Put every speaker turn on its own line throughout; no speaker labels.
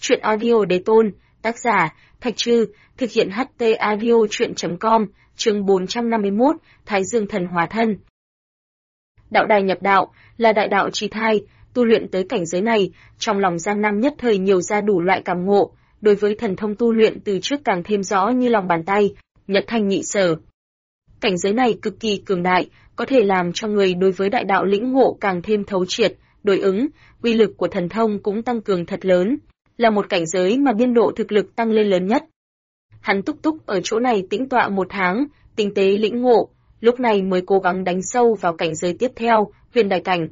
Truyện audio đế tôn, tác giả, Thạch Trư, thực hiện HT audio truyện.com, chương 451, Thái Dương thần hóa thân. Đạo đài nhập đạo, là đại đạo chi thai, tu luyện tới cảnh giới này, trong lòng Giang Nam nhất thời nhiều ra đủ loại cảm ngộ, đối với thần thông tu luyện từ trước càng thêm rõ như lòng bàn tay, nhật thanh nhị sở. Cảnh giới này cực kỳ cường đại, có thể làm cho người đối với đại đạo lĩnh ngộ càng thêm thấu triệt, đối ứng, uy lực của thần thông cũng tăng cường thật lớn, là một cảnh giới mà biên độ thực lực tăng lên lớn nhất. Hắn túc túc ở chỗ này tĩnh tọa 1 tháng, tinh tế lĩnh ngộ, lúc này mới cố gắng đánh sâu vào cảnh giới tiếp theo, huyền đài cảnh.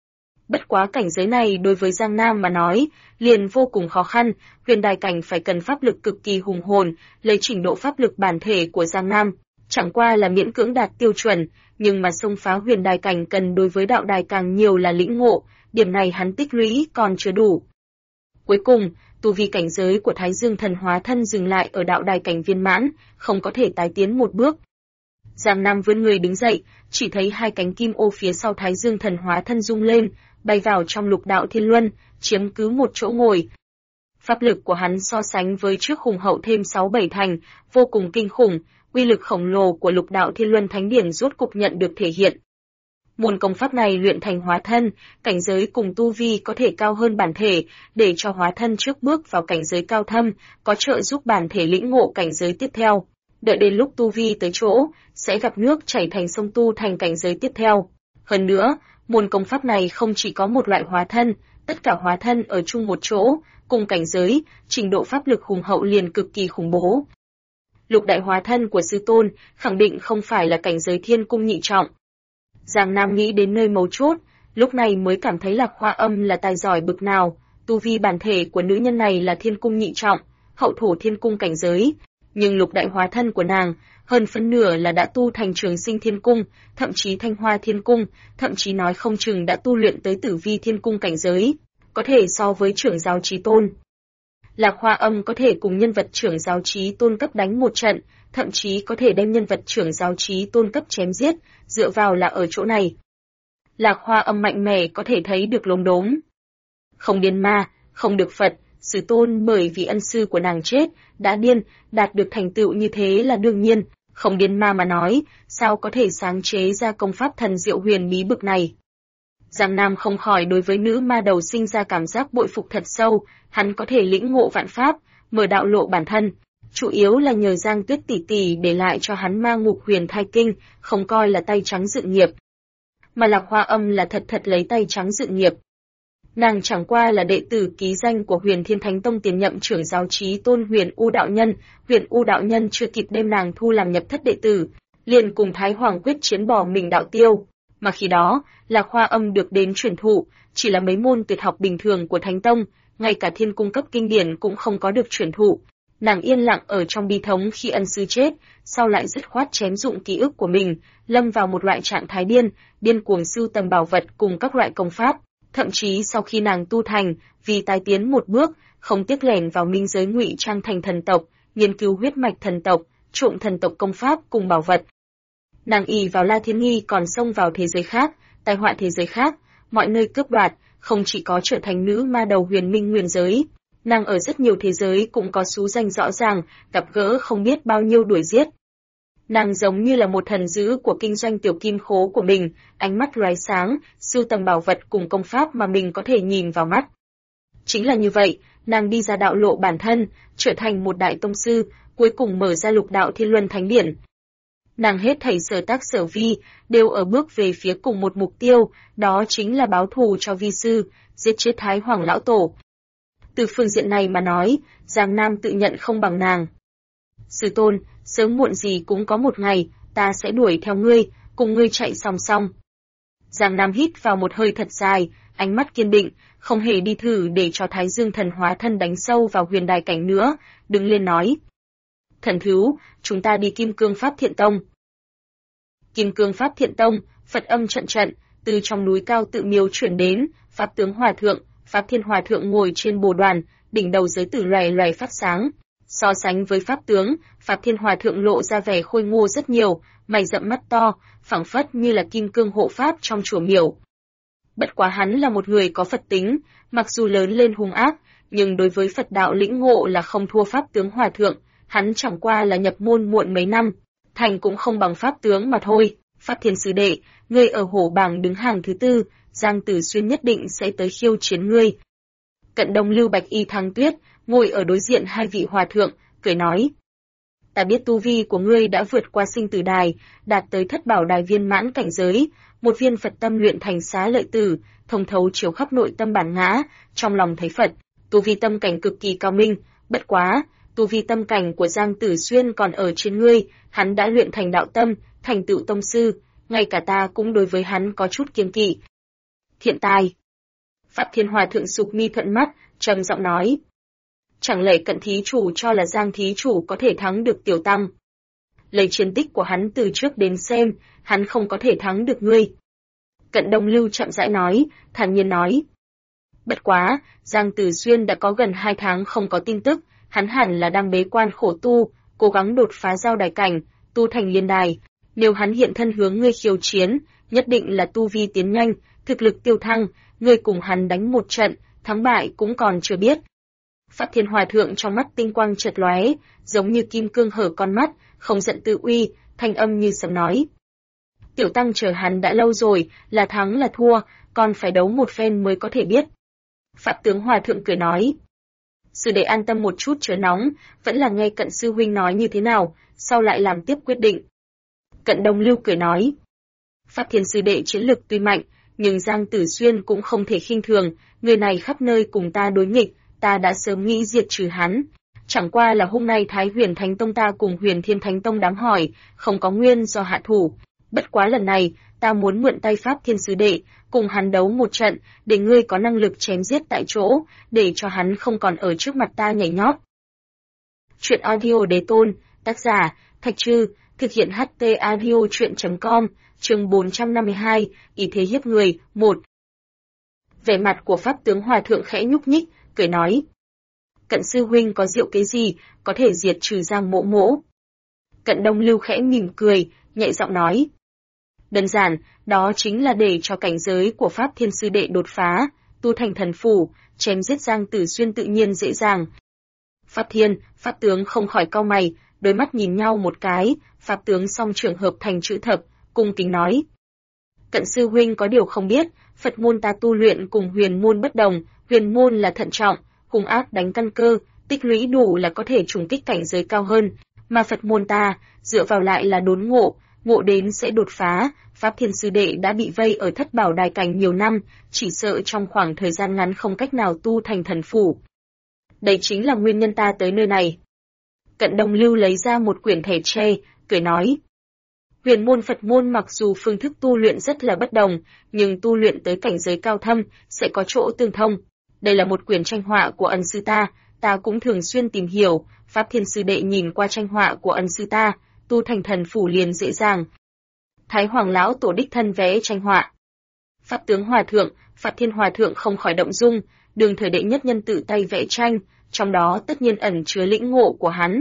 Bất quá cảnh giới này đối với Giang Nam mà nói, liền vô cùng khó khăn, huyền đài cảnh phải cần pháp lực cực kỳ hùng hồn, lấy trình độ pháp lực bản thể của Giang Nam, chẳng qua là miễn cưỡng đạt tiêu chuẩn, nhưng mà xông phá huyền đài cảnh cần đối với đạo đài càng nhiều là lĩnh ngộ, điểm này hắn tích lũy còn chưa đủ. Cuối cùng, tu vi cảnh giới của Thái Dương thần hóa thân dừng lại ở đạo đài cảnh viên mãn, không có thể tái tiến một bước. Giang Nam vươn người đứng dậy, chỉ thấy 2 cánh kim ô phía sau Thái Dương thần hóa thân rung lên, bay vào trong lục đạo thiên luân, chiếm cứ một chỗ ngồi. Pháp lực của hắn so sánh với trước hùng hậu thêm 6-7 thành, vô cùng kinh khủng, uy lực khổng lồ của lục đạo thiên luân thánh điển rốt cục nhận được thể hiện. Môn công pháp này luyện thành hóa thân, cảnh giới cùng tu vi có thể cao hơn bản thể, để cho hóa thân trước bước vào cảnh giới cao thâm, có trợ giúp bản thể lĩnh ngộ cảnh giới tiếp theo. Đợi đến lúc tu vi tới chỗ, sẽ gặp nước chảy thành sông tu thành cảnh giới tiếp theo. Hơn nữa, môn công pháp này không chỉ có một loại hóa thân, tất cả hóa thân ở chung một chỗ, cùng cảnh giới, trình độ pháp lực hùng hậu liền cực kỳ khủng bố. Lục đại hóa thân của sư tôn, khẳng định không phải là cảnh giới thiên cung nhị trọng. Giang Nam nghĩ đến nơi mấu chốt, lúc này mới cảm thấy Lạc Hoa Âm là tài giỏi bực nào, tu vi bản thể của nữ nhân này là thiên cung nhị trọng, hậu thổ thiên cung cảnh giới, nhưng lục đại hóa thân của nàng, hơn phân nửa là đã tu thành Trường Sinh Thiên Cung, thậm chí Thanh Hoa Thiên Cung, thậm chí nói không chừng đã tu luyện tới Tử Vi Thiên Cung cảnh giới, có thể so với trưởng giáo chí tôn. Lạc Hoa Âm có thể cùng nhân vật trưởng giáo chí tôn cấp đánh một trận, thậm chí có thể đem nhân vật trưởng giáo chí tôn cấp chém giết, dựa vào là ở chỗ này. Lạc Hoa Âm mạnh mẽ có thể thấy được lốm đốm. Không điên ma, không được Phật, sư tôn bởi vì ân sư của nàng chết, đã điên, đạt được thành tựu như thế là đương nhiên, không điên ma mà nói, sao có thể sáng chế ra công pháp thần diệu huyền bí bực này. Giang Nam không khỏi đối với nữ ma đầu sinh ra cảm giác bội phục thật sâu, hắn có thể lĩnh ngộ vạn pháp, mở đạo lộ bản thân, chủ yếu là nhờ Giang Tuyết tỷ tỷ để lại cho hắn ma ngục huyền thai kinh, không coi là tay trắng dự nghiệp. Mà Lạc Hoa Âm là thật lấy tay trắng dự nghiệp. Nàng chẳng qua là đệ tử ký danh của Huyền Thiên Thánh Tông tiền nhậm trưởng giáo chí tôn Huyền U đạo nhân, Huyền U đạo nhân chưa kịp đem nàng thu làm nhập thất đệ tử, liền cùng Thái Hoàng quyết chiến bỏ mình đạo tiêu. Mà khi đó, Lạc Hoa Âm được đến truyền thụ, chỉ là mấy môn tuyệt học bình thường của Thánh Tông, ngay cả thiên cung cấp kinh điển cũng không có được truyền thụ. Nàng yên lặng ở trong bi thống khi ân sư chết, sau lại dứt khoát chém dụng ký ức của mình, lâm vào một loại trạng thái điên cuồng sưu tầm bảo vật cùng các loại công pháp. Thậm chí sau khi nàng tu thành, vì tái tiến một bước, không tiếc lẻn vào minh giới ngụy trang thành thần tộc, nghiên cứu huyết mạch thần tộc, trộm thần tộc công pháp cùng bảo vật. Nàng ỷ vào La Thiên Nghi còn xông vào thế giới khác, tai họa thế giới khác, mọi nơi cướp đoạt, không chỉ có trở thành nữ ma đầu huyền minh nguyên giới, nàng ở rất nhiều thế giới cũng có xú danh rõ ràng, gặp gỡ không biết bao nhiêu đuổi giết. Nàng giống như là một thần dữ của kinh doanh tiểu kim khố của mình, ánh mắt lóe sáng, sưu tầm bảo vật cùng công pháp mà mình có thể nhìn vào mắt. Chính là như vậy, nàng đi ra đạo lộ bản thân, trở thành một đại tông sư, cuối cùng mở ra lục đạo thiên luân thánh điển. Nàng hết thảy sở tác sở vi, đều ở bước về phía cùng một mục tiêu, đó chính là báo thù cho vi sư, giết chết Thái Hoàng lão tổ. Từ phương diện này mà nói, Giang Nam tự nhận không bằng nàng. Sư tôn, sớm muộn gì cũng có một ngày, ta sẽ đuổi theo ngươi, cùng ngươi chạy song song. Giang Nam hít vào một hơi thật dài, ánh mắt kiên định, không hề đi thử để cho Thái Dương thần hóa thân đánh sâu vào huyền đài cảnh nữa, đứng lên nói. Thần thú, chúng ta đi Kim Cương Pháp Thiện Tông. Kim Cương Pháp Thiện Tông, Phật âm trận trận, từ trong núi cao tự miếu chuyển đến, Pháp tướng Hòa Thượng, Pháp Thiên Hòa Thượng ngồi trên bồ đoàn, đỉnh đầu giới tử loài phát sáng. So sánh với Pháp tướng, Pháp Thiên Hòa Thượng lộ ra vẻ khôi ngô rất nhiều, mày rậm mắt to, phảng phất như là kim cương hộ pháp trong chùa miểu. Bất quá hắn là một người có Phật tính, mặc dù lớn lên hung ác, nhưng đối với Phật đạo lĩnh ngộ là không thua Pháp tướng Hòa Thượng, hắn chẳng qua là nhập môn muộn mấy năm, thành cũng không bằng Pháp tướng mà thôi. Pháp Thiên sư đệ, ngươi ở hổ bảng đứng hàng thứ tư, Giang Tử Xuyên nhất định sẽ tới khiêu chiến ngươi. Cận Đông Lưu Bạch Y Thăng Tuyết ngồi ở đối diện hai vị hòa thượng, cười nói: ta biết tu vi của ngươi đã vượt qua sinh tử đài, đạt tới thất bảo đài viên mãn cảnh giới, một viên Phật tâm luyện thành xá lợi tử, thông thấu chiếu khắp nội tâm bản ngã, trong lòng thấy Phật, tu vi tâm cảnh cực kỳ cao minh. Bất quá, tu vi tâm cảnh của Giang Tử Xuyên còn ở trên ngươi, hắn đã luyện thành đạo tâm, thành tựu tông sư, ngay cả ta cũng đối với hắn có chút kiêng kỵ. Thiện tài. Pháp Thiên Hòa Thượng sụp mi thuận mắt, trầm giọng nói: chẳng lẽ Cận thí chủ cho là Giang thí chủ có thể thắng được Tiểu Tăng? Lấy chiến tích của hắn từ trước đến xem, hắn không có thể thắng được ngươi. Cận Đông Lưu chậm rãi nói, thản nhiên nói: bất quá, Giang Tử Xuyên đã có gần 2 tháng không có tin tức, hắn hẳn là đang bế quan khổ tu, cố gắng đột phá giao đài cảnh, tu thành liên đài. Nếu hắn hiện thân hướng ngươi khiêu chiến, nhất định là tu vi tiến nhanh, thực lực tiêu thăng, ngươi cùng hắn đánh một trận, thắng bại cũng còn chưa biết. Pháp Thiên Hòa Thượng trong mắt tinh quang chợt lóe, giống như kim cương hở con mắt, không giận tự uy, thanh âm như sấm nói: Tiểu Tăng chờ hắn đã lâu rồi, là thắng là thua, còn phải đấu một phen mới có thể biết. Pháp Tướng Hòa Thượng cười nói: sư đệ an tâm một chút chớ nóng, vẫn là nghe Cận sư huynh nói như thế nào, sau lại làm tiếp quyết định. Cận Đông Lưu cười nói: Pháp Thiên sư đệ chiến lực tuy mạnh, nhưng Giang Tử Xuyên cũng không thể khinh thường, người này khắp nơi cùng ta đối nghịch, ta đã sớm nghĩ diệt trừ hắn. Chẳng qua là hôm nay Thái Huyền Thánh Tông ta cùng Huyền Thiên Thánh Tông đám hỏi, không có nguyên do hạ thủ. Bất quá lần này, ta muốn mượn tay Pháp Thiên sư đệ, cùng hắn đấu một trận, để ngươi có năng lực chém giết tại chỗ, để cho hắn không còn ở trước mặt ta nhảy nhót. Chuyện audio Đế Tôn, tác giả, Thạch Trư, thực hiện HT audio chuyện.com, chương 452, ý thế hiếp người, 1. Vẻ mặt của Pháp Tướng Hòa Thượng khẽ nhúc nhích, cười nói: Cận sư huynh có diệu kế gì, có thể diệt trừ Giang Mỗ Mỗ? Cận Đông Lưu khẽ mỉm cười, nhẹ giọng nói: đơn giản, đó chính là để cho cảnh giới của Pháp Thiên sư đệ đột phá, tu thành thần phủ, chém giết Giang Tử Xuyên tự nhiên dễ dàng. Pháp Thiên, Pháp Tướng không khỏi cau mày, đôi mắt nhìn nhau một cái, Pháp Tướng song trưởng hợp thành chữ thập, cung kính nói: Cận sư huynh có điều không biết, Phật môn ta tu luyện cùng huyền môn bất đồng, huyền môn là thận trọng, hung ác đánh căn cơ, tích lũy đủ là có thể trùng kích cảnh giới cao hơn, mà Phật môn ta, dựa vào lại là đốn ngộ, ngộ đến sẽ đột phá. Pháp Thiên sư đệ đã bị vây ở thất bảo đài cảnh nhiều năm, chỉ sợ trong khoảng thời gian ngắn không cách nào tu thành thần phủ. Đây chính là nguyên nhân ta tới nơi này. Cận Đông Lưu lấy ra một quyển thẻ tre, cười nói: huyền môn Phật môn mặc dù phương thức tu luyện rất là bất đồng, nhưng tu luyện tới cảnh giới cao thâm sẽ có chỗ tương thông. Đây là một quyển tranh họa của ân sư ta cũng thường xuyên tìm hiểu. Pháp Thiên sư đệ nhìn qua tranh họa của ân sư ta, tu thành thần phủ liền dễ dàng. Thái Hoàng lão tổ đích thân vẽ tranh họa. Pháp Tướng Hòa Thượng, Pháp Thiên Hòa Thượng không khỏi động dung, đường thời đệ nhất nhân tự tay vẽ tranh, trong đó tất nhiên ẩn chứa lĩnh ngộ của hắn.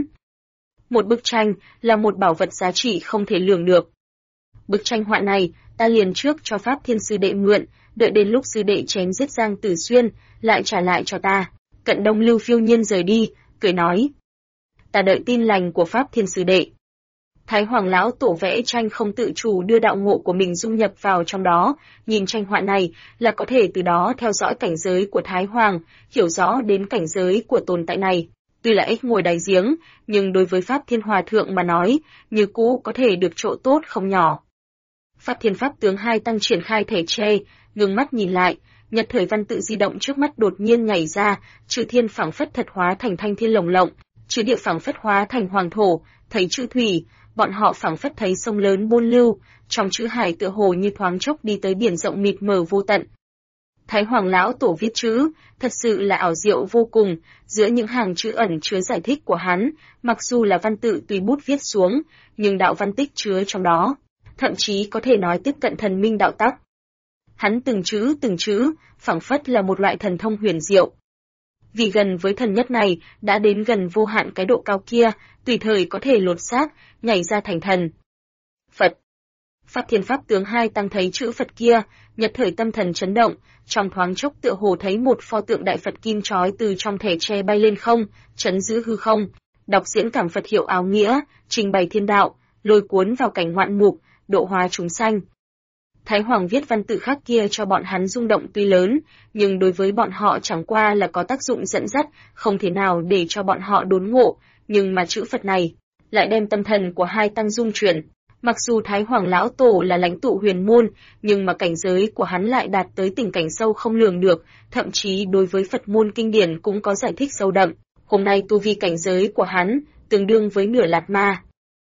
Một bức tranh là một bảo vật giá trị không thể lường được. Bức tranh họa này, ta liền trước cho Pháp Thiên sư đệ mượn, đợi đến lúc sư đệ chém giết Giang Tử Xuyên, lại trả lại cho ta. Cận Đông Lưu phiêu nhiên rời đi, cười nói: ta đợi tin lành của Pháp Thiên sư đệ. Thái Hoàng lão tổ vẽ tranh không tự chủ đưa đạo ngộ của mình dung nhập vào trong đó, nhìn tranh họa này là có thể từ đó theo dõi cảnh giới của Thái Hoàng, hiểu rõ đến cảnh giới của tồn tại này. Tuy là ếch ngồi đáy giếng, nhưng đối với Pháp Thiên Hòa Thượng mà nói, như cũ có thể được chỗ tốt không nhỏ. Pháp Thiên Pháp Tướng hai tăng triển khai thể tre, ngưng mắt nhìn lại, nhật thời văn tự di động trước mắt đột nhiên nhảy ra, chữ thiên phảng phất thật hóa thành thanh thiên lồng lộng, chữ địa phảng phất hóa thành hoàng thổ, thấy chữ thủy, bọn họ phảng phất thấy sông lớn buôn lưu, trong chữ hải tựa hồ như thoáng chốc đi tới biển rộng mịt mờ vô tận. Thái Hoàng lão tổ viết chữ, thật sự là ảo diệu vô cùng, giữa những hàng chữ ẩn chứa giải thích của hắn, mặc dù là văn tự tùy bút viết xuống, nhưng đạo văn tích chứa trong đó, thậm chí có thể nói tiếp cận thần minh đạo tắc. Hắn từng chữ, phảng phất là một loại thần thông huyền diệu. Vì gần với thần nhất này, đã đến gần vô hạn cái độ cao kia, tùy thời có thể lột xác, nhảy ra thành thần. Pháp Thiên Pháp Tướng hai tăng thấy chữ Phật kia, nhất thời tâm thần chấn động, trong thoáng chốc tựa hồ thấy một pho tượng đại Phật kim chói từ trong thẻ tre bay lên không, chấn giữ hư không, đọc diễn cảm Phật hiệu áo nghĩa, trình bày thiên đạo, lôi cuốn vào cảnh ngoạn mục, độ hóa chúng sanh. Thái Hoàng viết văn tự khác kia cho bọn hắn rung động tuy lớn, nhưng đối với bọn họ chẳng qua là có tác dụng dẫn dắt, không thể nào để cho bọn họ đốn ngộ, nhưng mà chữ Phật này lại đem tâm thần của hai tăng dung chuyển. Mặc dù Thái Hoàng lão tổ là lãnh tụ huyền môn, nhưng mà cảnh giới của hắn lại đạt tới tình cảnh sâu không lường được, thậm chí đối với Phật môn kinh điển cũng có giải thích sâu đậm. Hôm nay tu vi cảnh giới của hắn tương đương với nửa lạt ma.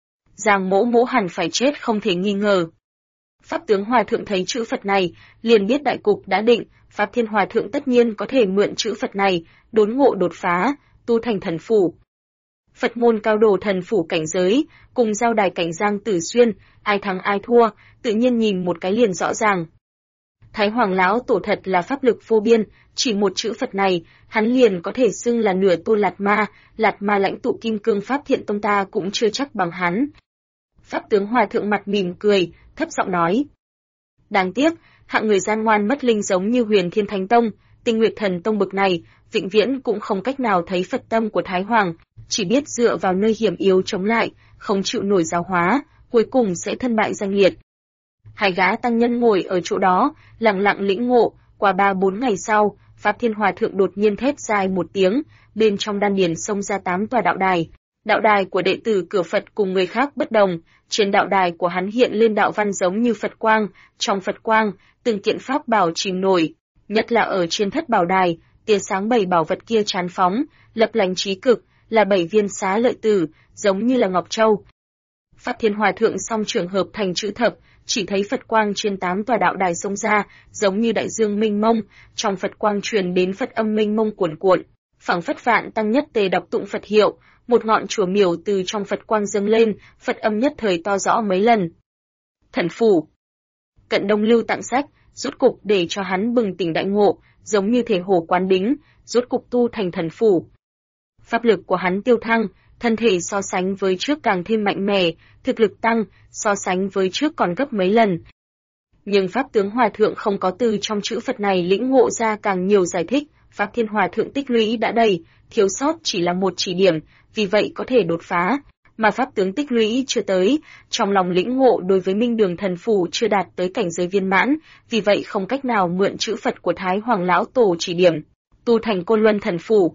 Giang Mỗ Mỗ hẳn phải chết không thể nghi ngờ. Pháp Tướng Hòa Thượng thấy chữ Phật này, liền biết đại cục đã định, Pháp Thiên Hòa Thượng tất nhiên có thể mượn chữ Phật này, đốn ngộ đột phá, tu thành thần phủ. Phật môn cao đồ thần phủ cảnh giới, cùng giao đài cảnh Giang Tử Xuyên, ai thắng ai thua, tự nhiên nhìn một cái liền rõ ràng. Thái Hoàng lão tổ thật là pháp lực vô biên, chỉ một chữ Phật này, hắn liền có thể xưng là nửa tôn Lạt Ma lãnh tụ Kim Cương Pháp Thiện Tông ta cũng chưa chắc bằng hắn. Pháp Tướng Hòa Thượng mặt mỉm cười, thấp giọng nói: đáng tiếc, hạng người gian ngoan mất linh giống như Huyền Thiên Thánh Tông, Tinh Nguyệt Thần Tông bực này, vĩnh viễn cũng không cách nào thấy Phật tâm của Thái Hoàng, chỉ biết dựa vào nơi hiểm yếu chống lại, không chịu nổi giáo hóa, cuối cùng sẽ thân bại danh liệt. Hai gã tăng nhân ngồi ở chỗ đó, lặng lặng lĩnh ngộ, qua 3-4 ngày sau, Pháp Thiên Hòa Thượng đột nhiên thét dài một tiếng, bên trong đan điền xông ra 8 tòa đạo đài. Đạo đài của đệ tử cửa Phật cùng người khác bất đồng, trên đạo đài của hắn hiện lên đạo văn giống như Phật quang, trong Phật quang, từng kiện pháp bảo chìm nổi, nhất là ở trên thất bảo đài, tia sáng 7 bảo vật kia chán phóng, lập lành trí cực, là 7 viên xá lợi tử, giống như là ngọc châu. Pháp Thiên Hòa Thượng song trường hợp thành chữ thập, chỉ thấy Phật quang trên 8 tòa đạo đài xông ra, giống như đại dương mênh mông, trong Phật quang truyền đến Phật âm mênh mông cuồn cuộn, phảng phất vạn tăng nhất tề đọc tụng Phật hiệu, một ngọn chùa miểu từ trong Phật quang dâng lên, Phật âm nhất thời to rõ mấy lần. Thần phủ. Cận Đông Lưu tặng sách, rốt cục để cho hắn bừng tỉnh đại ngộ, giống như thể hồ quán đính, rốt cục tu thành thần phủ. Pháp lực của hắn tiêu thăng, thân thể so sánh với trước càng thêm mạnh mẽ, thực lực tăng, so sánh với trước còn gấp mấy lần. Nhưng Pháp Tướng Hòa Thượng không có từ trong chữ Phật này lĩnh ngộ ra càng nhiều giải thích, Pháp Thiên Hòa Thượng tích lũy đã đầy, thiếu sót chỉ là một chỉ điểm, vì vậy có thể đột phá, mà Pháp Tướng tích lũy chưa tới, trong lòng lĩnh ngộ đối với Minh Đường Thần Phủ chưa đạt tới cảnh giới viên mãn, vì vậy không cách nào mượn chữ Phật của Thái Hoàng Lão Tổ chỉ điểm, tu thành Côn Luân Thần Phủ.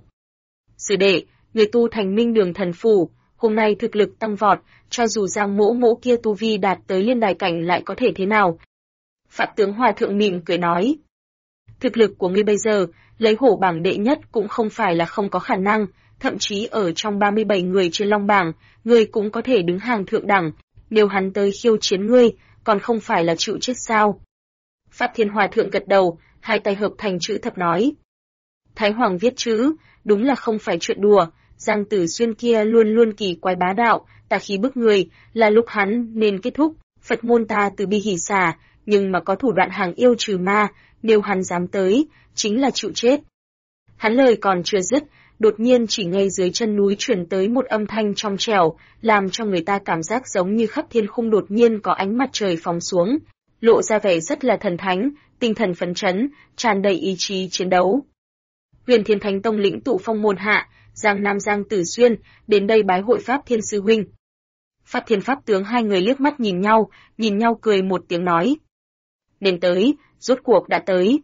Sư đệ, người tu thành Minh Đường Thần Phủ, hôm nay thực lực tăng vọt, cho dù Giang Mỗ Mỗ kia tu vi đạt tới liên đài cảnh lại có thể thế nào? Pháp Tướng Hòa Thượng mỉm cười nói. Thực lực của ngươi bây giờ, lấy hổ bảng đệ nhất cũng không phải là không có khả năng, thậm chí ở trong 37 người trên long bảng, ngươi cũng có thể đứng hàng thượng đẳng, nếu hắn tới khiêu chiến ngươi, còn không phải là chịu chết sao? Pháp Thiên Hòa Thượng gật đầu, hai tay hợp thành chữ thập nói. Thái Hoàng viết chữ, đúng là không phải chuyện đùa, Giang Tử Xuyên kia luôn luôn kỳ quái bá đạo, tà khí bức người, là lúc hắn nên kết thúc, Phật môn ta từ bi hỷ xả, nhưng mà có thủ đoạn hàng yêu trừ ma, nếu hắn dám tới, chính là chịu chết. Hắn lời còn chưa dứt, đột nhiên chỉ nghe dưới chân núi truyền tới một âm thanh trong trẻo, làm cho người ta cảm giác giống như khắp thiên khung đột nhiên có ánh mặt trời phóng xuống, lộ ra vẻ rất là thần thánh, tinh thần phấn chấn, tràn đầy ý chí chiến đấu. Huyền Thiên Thánh Tông lĩnh tụ phong môn hạ, Giang Nam Giang Tử Xuyên, đến đây bái hội Pháp Thiên Sư Huynh. Pháp Thiên Pháp Tướng hai người liếc mắt nhìn nhau cười một tiếng nói. Đến tới, rốt cuộc đã tới.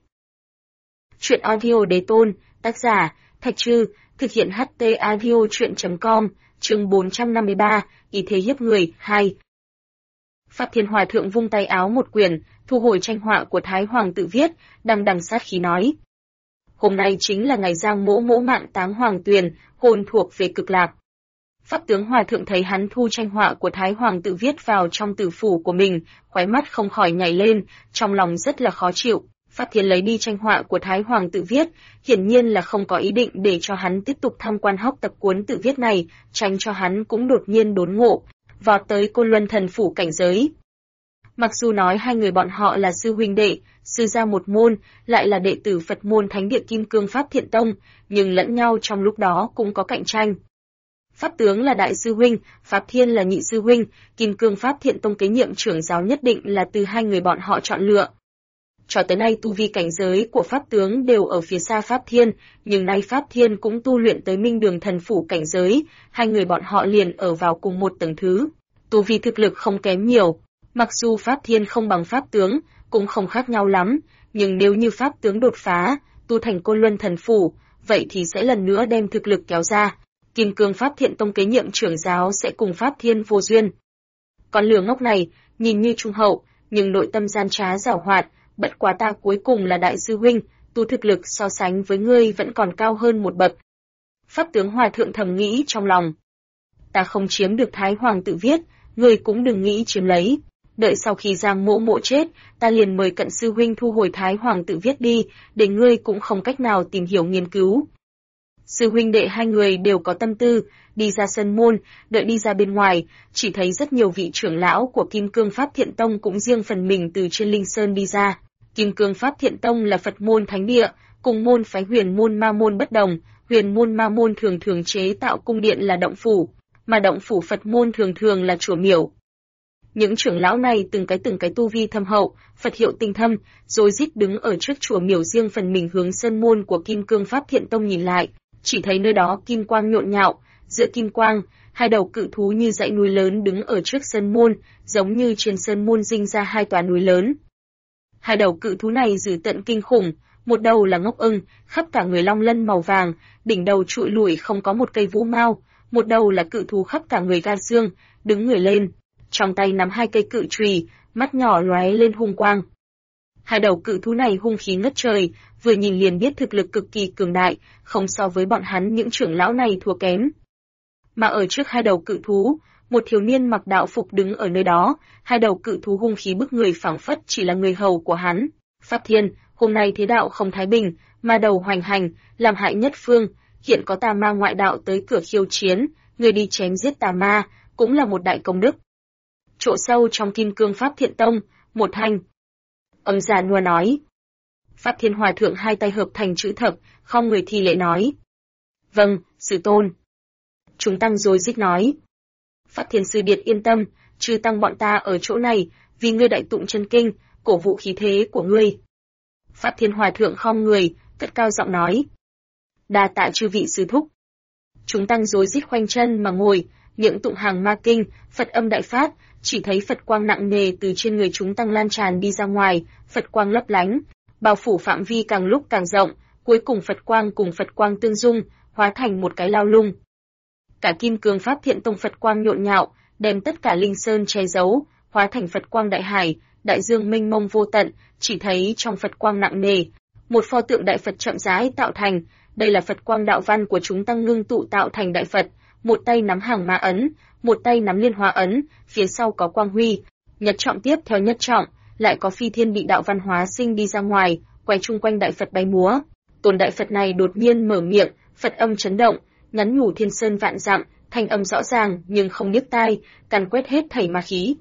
Chuyện audio đế tôn, tác giả, Thạch Trư, thực hiện HT audio chuyện.com, chương 453, ý thế hiếp người, 2. Pháp Thiên Hòa Thượng vung tay áo một quyền, thu hồi tranh họa của Thái Hoàng tự viết, đằng đằng sát khí nói. Hôm nay chính là ngày Giang Mỗ Mỗ mạng táng Hoàng Tuyền, hồn thuộc về cực lạc. Pháp Tướng Hòa Thượng thấy hắn thu tranh họa của Thái Hoàng tự viết vào trong tử phủ của mình, khóe mắt không khỏi nhảy lên, trong lòng rất là khó chịu. Pháp Thiên lấy đi tranh họa của Thái Hoàng tự viết, hiển nhiên là không có ý định để cho hắn tiếp tục tham quan học tập cuốn tự viết này, tránh cho hắn cũng đột nhiên đốn ngộ, vọt tới Côn Luân Thần Phủ cảnh giới. Mặc dù nói hai người bọn họ là sư huynh đệ, sư gia một môn, lại là đệ tử Phật môn Thánh Địa Kim Cương Pháp Thiện Tông, nhưng lẫn nhau trong lúc đó cũng có cạnh tranh. Pháp tướng là đại sư huynh, Pháp Thiên là nhị sư huynh, Kim Cương Pháp Thiện Tông kế nhiệm trưởng giáo nhất định là từ hai người bọn họ chọn lựa. Cho tới nay tu vi cảnh giới của Pháp tướng đều ở phía xa Pháp Thiên, nhưng nay Pháp Thiên cũng tu luyện tới Minh Đường Thần Phủ cảnh giới, hai người bọn họ liền ở vào cùng một tầng thứ. Tu vi thực lực không kém nhiều, mặc dù Pháp Thiên không bằng Pháp tướng, cũng không khác nhau lắm, nhưng nếu như Pháp tướng đột phá, tu thành Côn Luân Thần Phủ, vậy thì sẽ lần nữa đem thực lực kéo ra. Kim Cương Pháp Thiện Tông kế nhiệm trưởng giáo sẽ cùng Pháp Thiên vô duyên. Con lừa ngốc này, nhìn như trung hậu, nhưng nội tâm gian trá giảo hoạt, bất quá ta cuối cùng là đại sư huynh, tu thực lực so sánh với ngươi vẫn còn cao hơn một bậc. Pháp tướng Hòa Thượng thầm nghĩ trong lòng. Ta không chiếm được Thái Hoàng tự viết, ngươi cũng đừng nghĩ chiếm lấy. Đợi sau khi Giang Mỗ Mỗ chết, ta liền mời cận sư huynh thu hồi Thái Hoàng tự viết đi, để ngươi cũng không cách nào tìm hiểu nghiên cứu. Sư huynh đệ hai người đều có tâm tư, đi ra sân môn, đợi đi ra bên ngoài, chỉ thấy rất nhiều vị trưởng lão của Kim Cương Pháp Thiện Tông cũng riêng phần mình từ trên Linh Sơn đi ra. Kim Cương Pháp Thiện Tông là Phật môn thánh địa, cùng môn phái Huyền môn Ma môn bất đồng, Huyền môn Ma môn thường thường chế tạo cung điện là động phủ, mà động phủ Phật môn thường thường là chùa miểu. Những trưởng lão này từng cái tu vi thâm hậu, Phật hiệu tinh thâm, rối rít đứng ở trước chùa miểu riêng phần mình hướng sơn môn của Kim Cương Pháp Thiện Tông nhìn lại, chỉ thấy nơi đó kim quang nhộn nhạo, giữa kim quang, hai đầu cự thú như dãy núi lớn đứng ở trước sơn môn, giống như trên sơn môn rinh ra hai tòa núi lớn. Hai đầu cự thú này dữ tợn kinh khủng, một đầu là ngốc ưng, khắp cả người long lân màu vàng, đỉnh đầu trụi lủi không có một cây vũ mao, một đầu là cự thú khắp cả người ga xương, đứng người lên, trong tay nắm hai cây cự chùy, mắt nhỏ lóe lên hung quang. Hai đầu cự thú này hung khí ngất trời, vừa nhìn liền biết thực lực cực kỳ cường đại, không so với bọn hắn những trưởng lão này thua kém. Mà ở trước hai đầu cự thú, một thiếu niên mặc đạo phục đứng ở nơi đó, hai đầu cự thú hung khí bức người phảng phất chỉ là người hầu của hắn. Pháp Thiên, hôm nay thế đạo không thái bình, ma đầu hoành hành, làm hại nhất phương, hiện có tà ma ngoại đạo tới cửa khiêu chiến, người đi chém giết tà ma, cũng là một đại công đức. Chỗ sâu trong Kim Cương Pháp Thiện Tông, một hành. Âm già nua nói. Pháp Thiên Hòa Thượng hai tay hợp thành chữ thập, không người thi lễ nói. Vâng, sư tôn. Chúng tăng rồi rít nói. Pháp Thiên sư điệt yên tâm, chư tăng bọn ta ở chỗ này, vì ngươi đại tụng chân kinh, cổ vũ khí thế của ngươi. Pháp Thiên Hòa Thượng khom người, cất cao giọng nói. Đa tạ chư vị sư thúc. Chúng tăng rối rít khoanh chân mà ngồi, miệng tụng hàng ma kinh, Phật âm đại phát, chỉ thấy Phật quang nặng nề từ trên người chúng tăng lan tràn đi ra ngoài, Phật quang lấp lánh, bao phủ phạm vi càng lúc càng rộng, cuối cùng Phật quang cùng Phật quang tương dung, hóa thành một cái lao lung. Cả Kim Cương Pháp Thiện Tông Phật quang nhộn nhạo, đem tất cả linh sơn che giấu, hóa thành Phật quang đại hải, đại dương mênh mông vô tận, chỉ thấy trong Phật quang nặng nề, một pho tượng đại Phật chậm rãi tạo thành, đây là Phật quang đạo văn của chúng tăng ngưng tụ tạo thành đại Phật, một tay nắm hàng ma ấn, một tay nắm liên hoa ấn, phía sau có quang huy, nhật trọng tiếp theo nhất trọng, lại có phi thiên bị đạo văn hóa sinh đi ra ngoài, quay chung quanh đại Phật bay múa. Tôn đại Phật này đột nhiên mở miệng, Phật âm chấn động, nhắn nhủ thiên sơn vạn dặm, thanh âm rõ ràng nhưng không nhức tai, càn quét hết thảy ma khí.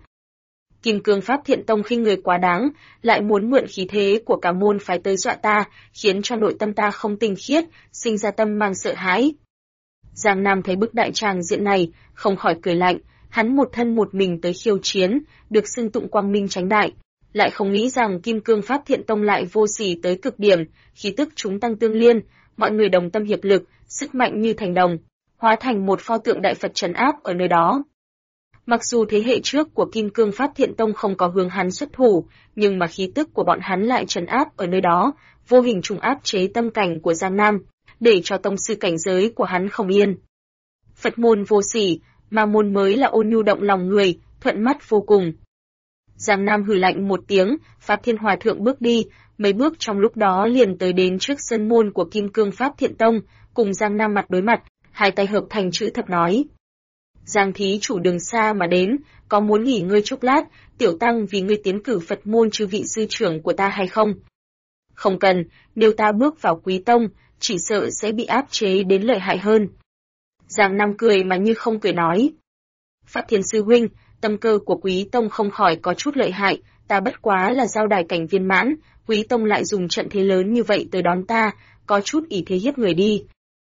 Kim Cương Pháp Thiện Tông khinh người quá đáng, lại muốn mượn khí thế của cả môn phái tới dọa ta, khiến cho nội tâm ta không tinh khiết, sinh ra tâm mang sợ hãi. Giang Nam thấy bức đại tràng diện này, không khỏi cười lạnh, hắn một thân một mình tới khiêu chiến, được xưng tụng quang minh chánh đại, lại không nghĩ rằng Kim Cương Pháp Thiện Tông lại vô sỉ tới cực điểm, khí tức chúng tăng tương liên, mọi người đồng tâm hiệp lực, sức mạnh như thành đồng, hóa thành một pho tượng đại Phật trấn áp ở nơi đó. Mặc dù thế hệ trước của Kim Cương Pháp Thiện Tông không có hướng hắn xuất thủ, nhưng mà khí tức của bọn hắn lại trấn áp ở nơi đó, vô hình trùng áp chế tâm cảnh của Giang Nam, để cho tông sư cảnh giới của hắn không yên. Phật môn vô sỉ, ma môn mới là ôn nhu động lòng người, thuận mắt vô cùng. Giang Nam hừ lạnh một tiếng, Pháp Thiên Hòa Thượng bước đi, mấy bước trong lúc đó liền tới đến trước sân môn của Kim Cương Pháp Thiện Tông, cùng Giang Nam mặt đối mặt, hai tay hợp thành chữ thập nói. Giang thí chủ đường xa mà đến, có muốn nghỉ ngơi chốc lát, tiểu tăng vì ngươi tiến cử Phật môn chư vị sư trưởng của ta hay không? Không cần, nếu ta bước vào Quý Tông, chỉ sợ sẽ bị áp chế đến lợi hại hơn. Giang Nam cười mà như không cười nói. Pháp Thiên sư huynh, tâm cơ của Quý Tông không khỏi có chút lợi hại, ta bất quá là giao đài cảnh viên mãn, Quý Tông lại dùng trận thế lớn như vậy tới đón ta, có chút ỷ thế hiếp người đi.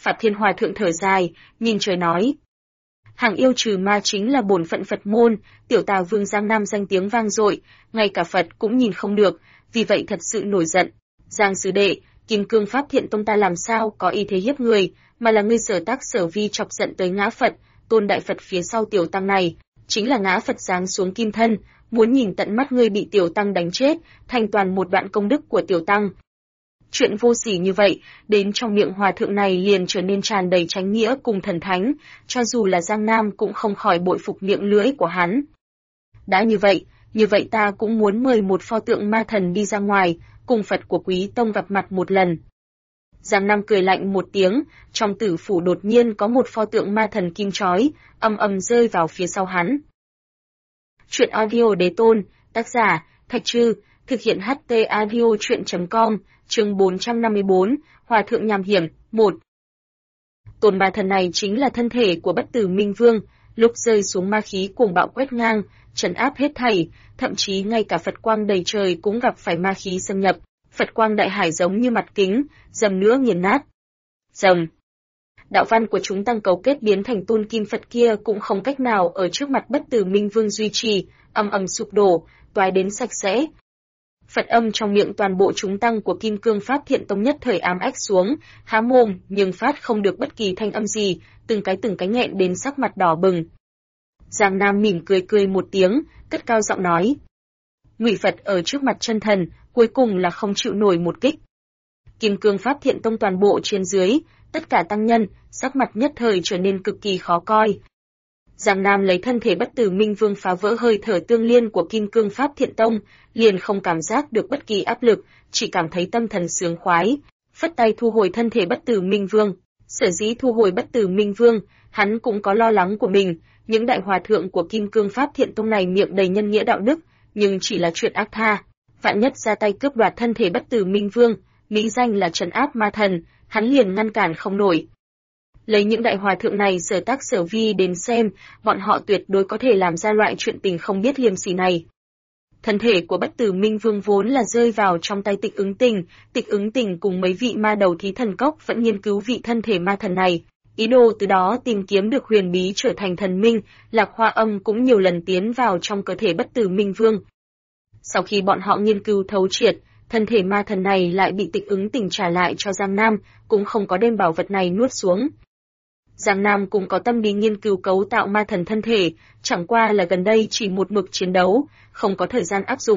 Pháp Thiên Hòa Thượng thở dài, nhìn trời nói. Hàng yêu trừ ma chính là bổn phận Phật môn, tiểu Tà Vương Giang Nam danh tiếng vang dội, ngay cả Phật cũng nhìn không được, vì vậy thật sự nổi giận. Giang sư đệ, Kim Cương Pháp Thiện Tông ta làm sao có ý thế hiếp người, mà là ngươi sở tác sở vi chọc giận tới ngã Phật, tôn đại Phật phía sau tiểu tăng này, chính là ngã Phật giáng xuống kim thân, muốn nhìn tận mắt ngươi bị tiểu tăng đánh chết, thành toàn một đoạn công đức của tiểu tăng. Chuyện vô sỉ như vậy, đến trong miệng hòa thượng này liền trở nên tràn đầy chánh nghĩa cùng thần thánh, cho dù là Giang Nam cũng không khỏi bội phục miệng lưỡi của hắn. Đã như vậy ta cũng muốn mời một pho tượng ma thần đi ra ngoài, cùng Phật của Quý Tông gặp mặt một lần. Giang Nam cười lạnh một tiếng, trong tử phủ đột nhiên có một pho tượng ma thần kim chói, ầm ầm rơi vào phía sau hắn. Chuyện audio đế tôn, tác giả, Thạch Trư, thực hiện HT audio chuyện.com, chương 454, Hòa thượng nham hiểm, 1. Tôn ma thần này chính là thân thể của Bất Tử Minh Vương, lúc rơi xuống ma khí cuồng bạo quét ngang, trấn áp hết thảy, thậm chí ngay cả Phật quang đầy trời cũng gặp phải ma khí xâm nhập, Phật quang đại hải giống như mặt kính, dầm nữa nghiền nát. Dầm. Đạo văn của chúng tăng cấu kết biến thành tôn kim Phật kia cũng không cách nào ở trước mặt Bất Tử Minh Vương duy trì, ầm ầm sụp đổ, toái đến sạch sẽ. Phật âm trong miệng toàn bộ chúng tăng của Kim Cương Pháp Thiện Tông nhất thời ám ách xuống, há mồm nhưng phát không được bất kỳ thanh âm gì, từng cái nghẹn đến sắc mặt đỏ bừng. Giang Nam mỉm cười một tiếng, cất cao giọng nói: Ngụy Phật ở trước mặt chân thần, cuối cùng là không chịu nổi một kích. Kim Cương Pháp Thiện Tông toàn bộ trên dưới, tất cả tăng nhân, sắc mặt nhất thời trở nên cực kỳ khó coi. Giang Nam lấy thân thể Bất Tử Minh Vương phá vỡ hơi thở tương liên của Kim Cương Pháp Thiện Tông, liền không cảm giác được bất kỳ áp lực, chỉ cảm thấy tâm thần sướng khoái, phất tay thu hồi thân thể Bất Tử Minh Vương. Sở dĩ thu hồi Bất Tử Minh Vương, hắn cũng có lo lắng của mình, những đại hòa thượng của Kim Cương Pháp Thiện Tông này miệng đầy nhân nghĩa đạo đức, nhưng chỉ là chuyện ác tha, vạn nhất ra tay cướp đoạt thân thể Bất Tử Minh Vương, mỹ danh là trấn áp ma thần, hắn liền ngăn cản không nổi. Lấy những đại hòa thượng này sở tác sở vi đến xem, bọn họ tuyệt đối có thể làm ra loại chuyện tình không biết liêm sỉ này. Thân thể của Bất Tử Minh Vương vốn là rơi vào trong tay Tịch Ứng Tình cùng mấy vị ma đầu thí thần cốc vẫn nghiên cứu vị thân thể ma thần này, ý đồ từ đó tìm kiếm được huyền bí trở thành thần minh. Lạc Hoa Âm cũng nhiều lần tiến vào trong cơ thể Bất Tử Minh Vương. Sau khi bọn họ nghiên cứu thấu triệt, thân thể ma thần này lại bị Tịch Ứng Tình trả lại cho Giang Nam, cũng không có đem bảo vật này nuốt xuống. Giang Nam cũng có tâm đi nghiên cứu cấu tạo ma thần thân thể, chẳng qua là gần đây chỉ một mực chiến đấu, không có thời gian áp dụng.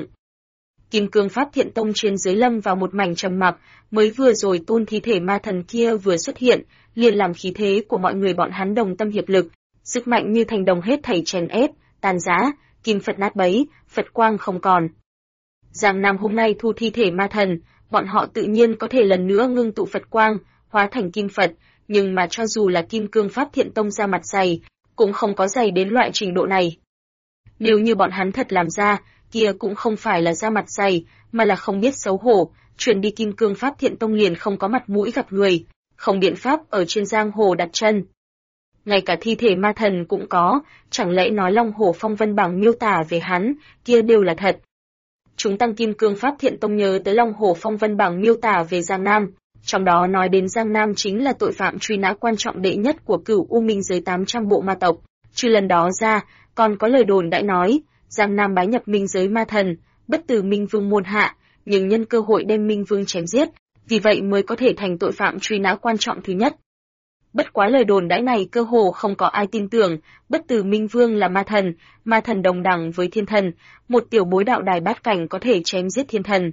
Kim Cương Pháp Thiện Tông trên dưới lâm vào một mảnh trầm mặc, mới vừa rồi tôn thi thể ma thần kia vừa xuất hiện, liền làm khí thế của mọi người bọn hắn đồng tâm hiệp lực, sức mạnh như thành đồng hết thảy chèn ép, tàn rã, kim Phật nát bấy, Phật quang không còn. Giang Nam hôm nay thu thi thể ma thần, bọn họ tự nhiên có thể lần nữa ngưng tụ Phật quang, hóa thành kim Phật, nhưng mà cho dù là Kim Cương Pháp Thiện Tông ra mặt dày, cũng không có dày đến loại trình độ này. Nếu như bọn hắn thật làm ra, kia cũng không phải là ra mặt dày, mà là không biết xấu hổ, chuyển đi Kim Cương Pháp Thiện Tông liền không có mặt mũi gặp người, không biện pháp ở trên giang hồ đặt chân. Ngay cả thi thể ma thần cũng có, chẳng lẽ nói Long Hổ Phong Vân bảng miêu tả về hắn, kia đều là thật. Chúng tăng Kim Cương Pháp Thiện Tông nhớ tới Long Hổ Phong Vân bảng miêu tả về Giang Nam, trong đó nói đến Giang Nam chính là tội phạm truy nã quan trọng đệ nhất của Cửu U Minh giới 800 bộ ma tộc. Trừ lần đó ra, còn có lời đồn đã nói, Giang Nam bái nhập minh giới ma thần, Bất Tử Minh Vương môn hạ, nhưng nhân cơ hội đem Minh Vương chém giết, vì vậy mới có thể thành tội phạm truy nã quan trọng thứ nhất. Bất quá lời đồn đãi này cơ hồ không có ai tin tưởng, Bất Tử Minh Vương là ma thần đồng đẳng với thiên thần, một tiểu bối đạo đài bát cảnh có thể chém giết thiên thần.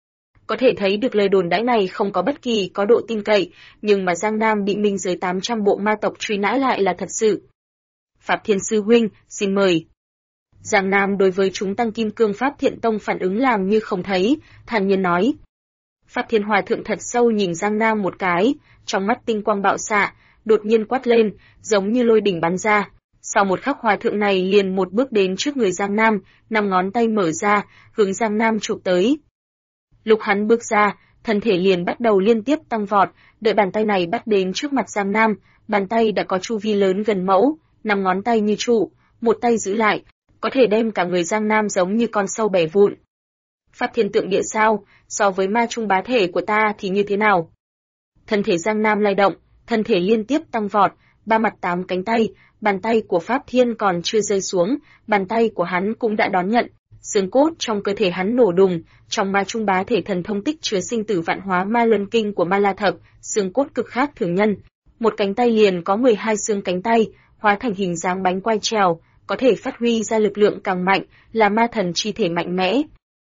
Có thể thấy được lời đồn đãi này không có bất kỳ có độ tin cậy, nhưng mà Giang Nam bị minh giới 800 bộ ma tộc truy nã lại là thật sự. Pháp Thiên Sư Huynh, xin mời. Giang Nam đối với chúng tăng Kim Cương Pháp Thiện Tông phản ứng làm như không thấy, thản nhiên nói. Pháp Thiên Hòa Thượng thật sâu nhìn Giang Nam một cái, trong mắt tinh quang bạo xạ, đột nhiên quát lên, giống như lôi đỉnh bắn ra. Sau một khắc Hòa Thượng này liền một bước đến trước người Giang Nam, 5 ngón tay mở ra, hướng Giang Nam chụp tới. Lúc hắn bước ra, thân thể liền bắt đầu liên tiếp tăng vọt, đợi bàn tay này bắt đến trước mặt Giang Nam, bàn tay đã có chu vi lớn gần mẫu, 5 ngón tay như trụ, một tay giữ lại, có thể đem cả người Giang Nam giống như con sâu bẻ vụn. Pháp Thiên Tượng Địa sao, so với ma trung bá thể của ta thì như thế nào? Thân thể Giang Nam lay động, thân thể liên tiếp tăng vọt, ba mặt tám cánh tay, bàn tay của Pháp Thiên còn chưa rơi xuống, bàn tay của hắn cũng đã đón nhận. Xương cốt trong cơ thể hắn nổ đùng, trong ma trung bá thể thần thông tích chứa sinh tử vạn hóa ma luân kinh của Ma La Thập, xương cốt cực khác thường nhân. Một cánh tay liền có 12 xương cánh tay, hóa thành hình dáng bánh quai trèo, có thể phát huy ra lực lượng càng mạnh, là ma thần chi thể mạnh mẽ.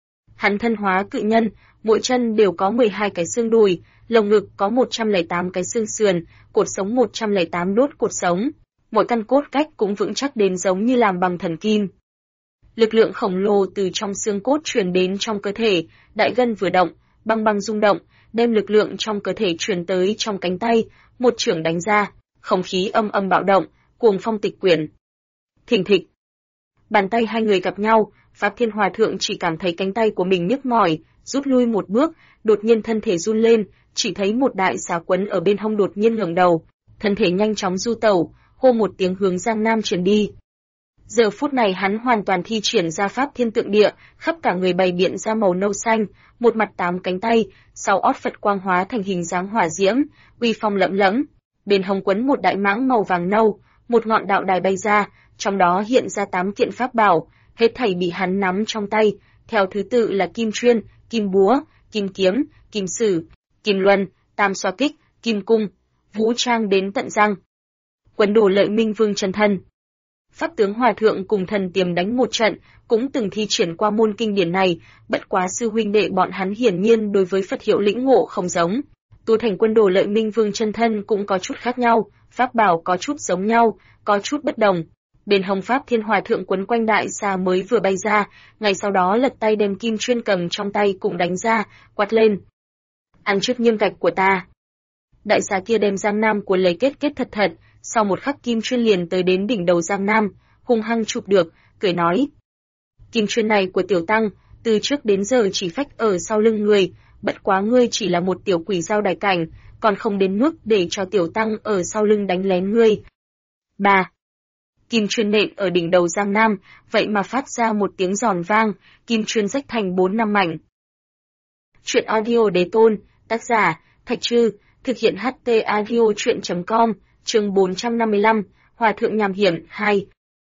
Hắn thân hóa cự nhân, mỗi chân đều có 12 cái xương đùi, lồng ngực có 108 cái xương sườn, cột sống 108 đốt cột sống. Mỗi căn cốt cách cũng vững chắc đến giống như làm bằng thần kim. Lực lượng khổng lồ từ trong xương cốt truyền đến trong cơ thể, đại gân vừa động, băng băng rung động, đem lực lượng trong cơ thể truyền tới trong cánh tay, một chưởng đánh ra, không khí âm âm bạo động, cuồng phong tịch quyển. Thình thịch. Bàn tay hai người gặp nhau, Pháp Thiên Hòa Thượng chỉ cảm thấy cánh tay của mình nhức mỏi, rút lui một bước, đột nhiên thân thể run lên, chỉ thấy một đại xà quấn ở bên hông đột nhiên ngẩng đầu, thân thể nhanh chóng du tẩu, hô một tiếng hướng Giang Nam chuyển đi. Giờ phút này hắn hoàn toàn thi triển ra pháp thiên tượng địa, khắp cả người bày biện ra màu nâu xanh, một mặt tám cánh tay, sau ót Phật quang hóa thành hình dáng hỏa diễm, uy phong lẫm lẫm. Bên hông quấn một đại mãng màu vàng nâu, một ngọn đạo đài bay ra, trong đó hiện ra 8 kiện pháp bảo, hết thảy bị hắn nắm trong tay, theo thứ tự là kim chuyên, kim búa, kim kiếm, kim sử, kim luân, tam xoa kích, kim cung, vũ trang đến tận răng. Quấn đồ Lợi Minh Vương chân thân. Pháp tướng Hòa Thượng cùng thần tiềm đánh một trận, cũng từng thi triển qua môn kinh điển này, bất quá sư huynh đệ bọn hắn hiển nhiên đối với Phật hiệu lĩnh ngộ không giống. Tu thành quân đồ Lợi Minh Vương chân thân cũng có chút khác nhau, pháp bảo có chút giống nhau, có chút bất đồng. Bên hông Pháp Thiên Hòa Thượng quấn quanh đại xà mới vừa bay ra, ngay sau đó lật tay đem kim chuyên cầm trong tay cũng đánh ra, quát lên. Ăn trước nghiêng gạch của ta. Đại xà kia đem Giang Nam cuốn lấy kết thật thật, sau một khắc kim chuyên liền tới đến đỉnh đầu Giang Nam, hung hăng chụp được, cười nói. Kim chuyên này của tiểu tăng, từ trước đến giờ chỉ phách ở sau lưng người, bất quá ngươi chỉ là một tiểu quỷ giao đài cảnh, còn không đến mức để cho tiểu tăng ở sau lưng đánh lén ngươi. 3. Kim chuyên nện ở đỉnh đầu Giang Nam, vậy mà phát ra một tiếng giòn vang, kim chuyên rách thành 4-5 mảnh. Chuyện audio Đế Tôn, tác giả, Thạch Trư, thực hiện HT audio chuyện.com, chương 455, Hòa Thượng nham hiểm 2.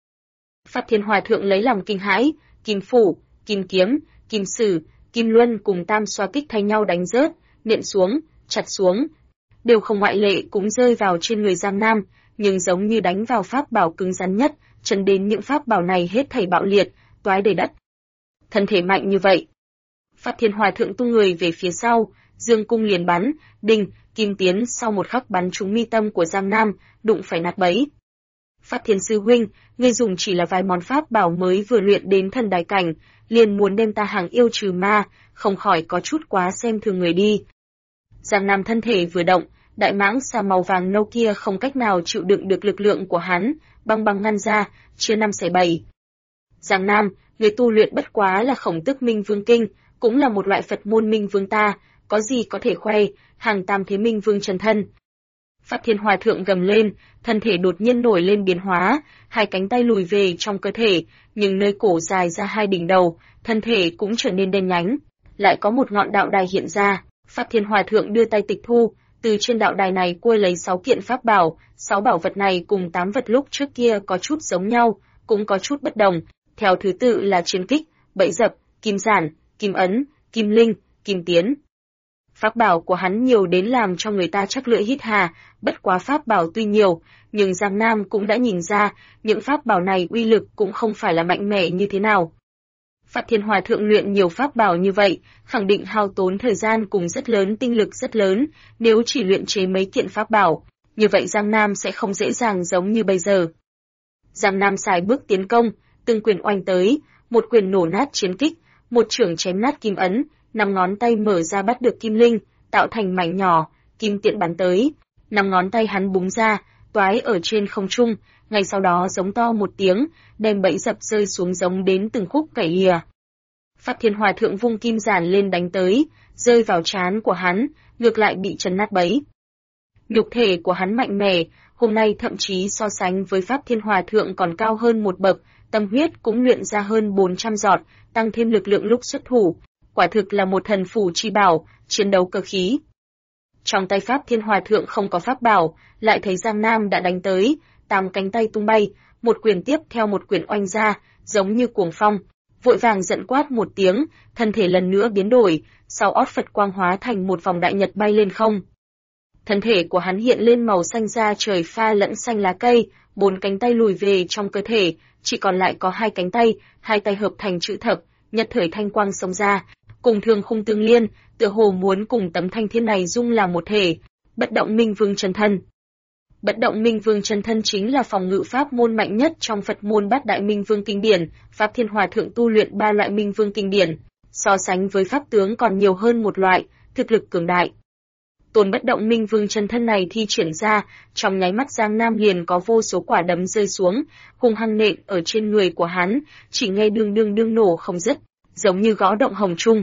Pháp Thiên Hòa Thượng lấy làm kinh hãi, kim phủ, kim kiếm, kim sử, kim luân cùng tam xoa kích thay nhau đánh rớt, nện xuống, chặt xuống, đều không ngoại lệ cũng rơi vào trên người Giang Nam, nhưng giống như đánh vào pháp bảo cứng rắn nhất, chấn đến những pháp bảo này hết thảy bạo liệt, toái đầy đất. Thân thể mạnh như vậy. Pháp Thiên Hòa Thượng tung người về phía sau, dương cung liền bắn, đinh, kim tiến sau một khắc bắn trúng mi tâm của Giang Nam, đụng phải nát bấy. Pháp Thiên sư huynh, ngươi dùng chỉ là vài món pháp bảo mới vừa luyện đến thần đài cảnh, liền muốn đem ta hàng yêu trừ ma, không khỏi có chút quá xem thường người đi. Giang Nam thân thể vừa động, đại mãng xà màu vàng nâu kia không cách nào chịu đựng được lực lượng của hắn, băng băng ngăn ra, chia 5 xẻ 7. Giang Nam, người tu luyện bất quá là Khổng Tức Minh Vương Kinh, cũng là một loại Phật môn Minh Vương ta, có gì có thể khoe, hàng tam thế Minh Vương chân thân. Pháp Thiên Hòa Thượng gầm lên, thân thể đột nhiên nổi lên biến hóa, hai cánh tay lùi về trong cơ thể, nhưng nơi cổ dài ra hai đỉnh đầu, thân thể cũng trở nên đen nhánh. Lại có một ngọn đạo đài hiện ra, Pháp Thiên Hòa Thượng đưa tay tịch thu, từ trên đạo đài này cuôi lấy 6 kiện pháp bảo, 6 bảo vật này cùng 8 vật lúc trước kia có chút giống nhau, cũng có chút bất đồng, theo thứ tự là chiến kích, bẫy dập, kim giản, kim ấn, kim linh, kim tiến. Pháp bảo của hắn nhiều đến làm cho người ta chắc lưỡi hít hà, bất quá pháp bảo tuy nhiều, nhưng Giang Nam cũng đã nhìn ra, những pháp bảo này uy lực cũng không phải là mạnh mẽ như thế nào. Pháp Thiên Hòa Thượng luyện nhiều pháp bảo như vậy, khẳng định hao tốn thời gian cùng rất lớn tinh lực rất lớn, nếu chỉ luyện chế mấy kiện pháp bảo, như vậy Giang Nam sẽ không dễ dàng giống như bây giờ. Giang Nam xài bước tiến công, từng quyền oanh tới, một quyền nổ nát chiến kích, một chưởng chém nát kim ấn, 5 ngón tay mở ra bắt được kim linh, tạo thành mảnh nhỏ, kim tiện bắn tới, 5 ngón tay hắn búng ra, toái ở trên không trung, ngay sau đó giống to một tiếng, đem bẫy dập rơi xuống giống đến từng khúc cảy lìa. Pháp Thiên Hòa Thượng vung kim giản lên đánh tới, rơi vào trán của hắn, ngược lại bị chấn nát bẫy. Nhục thể của hắn mạnh mẽ, hôm nay thậm chí so sánh với Pháp Thiên Hòa Thượng còn cao hơn một bậc, tâm huyết cũng luyện ra hơn 400 giọt, tăng thêm lực lượng lúc xuất thủ. Quả thực là một thần phù chi bảo, chiến đấu cơ khí. Trong tay Pháp Thiên Hòa Thượng không có pháp bảo, lại thấy Giang Nam đã đánh tới, 8 cánh tay tung bay, một quyền tiếp theo một quyền oanh ra, giống như cuồng phong. Vội vàng giận quát một tiếng, thân thể lần nữa biến đổi, sau ót Phật quang hóa thành một vòng đại nhật bay lên không. Thân thể của hắn hiện lên màu xanh da trời pha lẫn xanh lá cây, 4 cánh tay lùi về trong cơ thể, chỉ còn lại có 2 cánh tay, 2 tay hợp thành chữ thập, nhật thời thanh quang xông ra, cùng thường khung tương liên, tựa hồ muốn cùng tấm thanh thiên này dung làm một thể. Bất động minh vương chân thân. Bất động minh vương chân thân chính là phòng ngự pháp môn mạnh nhất trong Phật môn Bát Đại Minh Vương kinh điển. Pháp Thiên Hòa Thượng tu luyện 3 loại Minh Vương kinh điển, so sánh với pháp tướng còn nhiều hơn một loại, thực lực cường đại. Tôn bất động minh vương chân thân này thi triển ra, trong nháy mắt Giang Nam liền có vô số quả đấm rơi xuống, hung hăng nện ở trên người của hắn, chỉ nghe đương đương đương nổ không dứt, giống như gõ động hồng trung.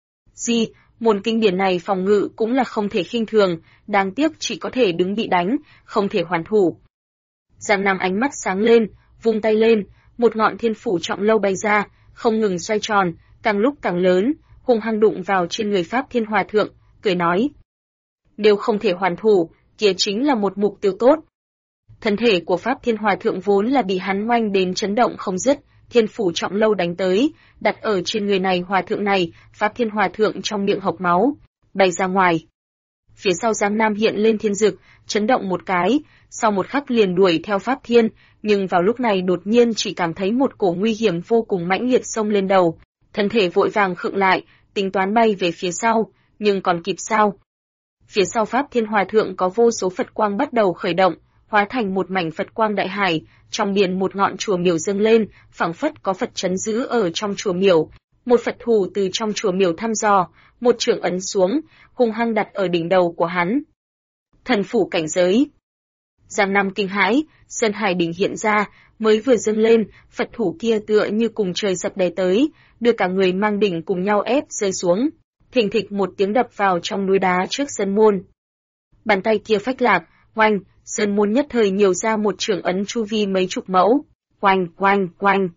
Môn kinh điển này phòng ngự cũng là không thể khinh thường, đáng tiếc chỉ có thể đứng bị đánh, không thể hoàn thủ. Giang Nam ánh mắt sáng lên, vung tay lên, một ngọn thiên phủ trọng lâu bay ra, không ngừng xoay tròn, càng lúc càng lớn, hung hăng đụng vào trên người Pháp Thiên Hòa Thượng, cười nói: nếu không thể hoàn thủ, kia chính là một mục tiêu tốt. Thân thể của Pháp Thiên Hòa Thượng vốn là bị hắn oanh đến chấn động không dứt, thiên phủ trọng lâu đánh tới, đặt ở trên người này Hòa Thượng này, Pháp Thiên Hòa Thượng trong miệng hộc máu, bay ra ngoài. Phía sau Giang Nam hiện lên thiên dực, chấn động một cái, sau một khắc liền đuổi theo Pháp Thiên, nhưng vào lúc này đột nhiên chỉ cảm thấy một cổ nguy hiểm vô cùng mãnh liệt xông lên đầu, thân thể vội vàng khựng lại, tính toán bay về phía sau, nhưng còn kịp sao? Phía sau Pháp Thiên Hòa Thượng có vô số Phật quang bắt đầu khởi động, hóa thành một mảnh Phật quang đại hải, trong biển một ngọn chùa miểu dâng lên, phảng phất có Phật trấn giữ ở trong chùa miểu. Một Phật thủ từ trong chùa miểu thăm dò, một chưởng ấn xuống, hung hăng đặt ở đỉnh đầu của hắn. Thần phủ cảnh giới. Giang Nam kinh hãi, Sơn Hải đỉnh hiện ra, mới vừa dâng lên, Phật thủ kia tựa như cùng trời sập đè tới, đưa cả người mang đỉnh cùng nhau ép rơi xuống. Thình thịch một tiếng đập vào trong núi đá trước sơn môn. Bàn tay kia phách lạc, oanh, sơn môn nhất thời nhiều ra một chưởng ấn chu vi mấy chục mẫu, oanh, oanh, oanh.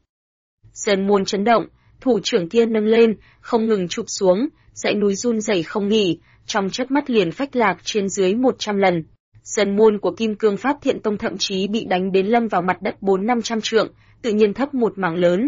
Sơn môn chấn động, thủ trưởng kia nâng lên, không ngừng chụp xuống, dãy núi run rẩy không nghỉ, trong chớp mắt liền phách lạc trên dưới 100 lần. Sơn môn của Kim Cương Pháp Thiện Tông thậm chí bị đánh đến lâm vào mặt đất 400-500 trượng, tự nhiên thấp một mảng lớn.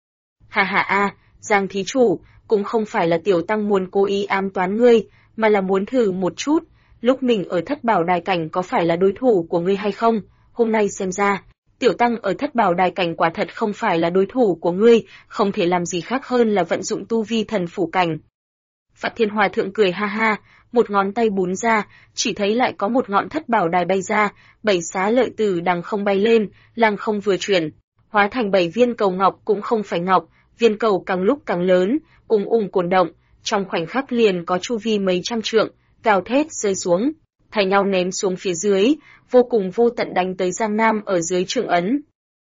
Hà hà a, Giang thí chủ, cũng không phải là tiểu tăng muốn cố ý ám toán ngươi, mà là muốn thử một chút, lúc mình ở Thất Bảo Đài Cảnh có phải là đối thủ của ngươi hay không, hôm nay xem ra, tiểu tăng ở Thất Bảo Đài Cảnh quả thật không phải là đối thủ của ngươi, không thể làm gì khác hơn là vận dụng tu vi thần phủ cảnh. Pháp Thiên Hòa Thượng cười ha ha, một ngón tay búng ra, chỉ thấy lại có một ngọn Thất Bảo Đài bay ra, 7 xá lợi tử đằng không bay lên, lăng không vừa chuyển, hóa thành 7 viên cầu ngọc cũng không phải ngọc, viên cầu càng lúc càng lớn, cuồn động, trong khoảnh khắc liền có chu vi mấy trăm trượng, gào thét rơi xuống, thay nhau ném xuống phía dưới, vô cùng vô tận đánh tới Giang Nam ở dưới chưởng ấn.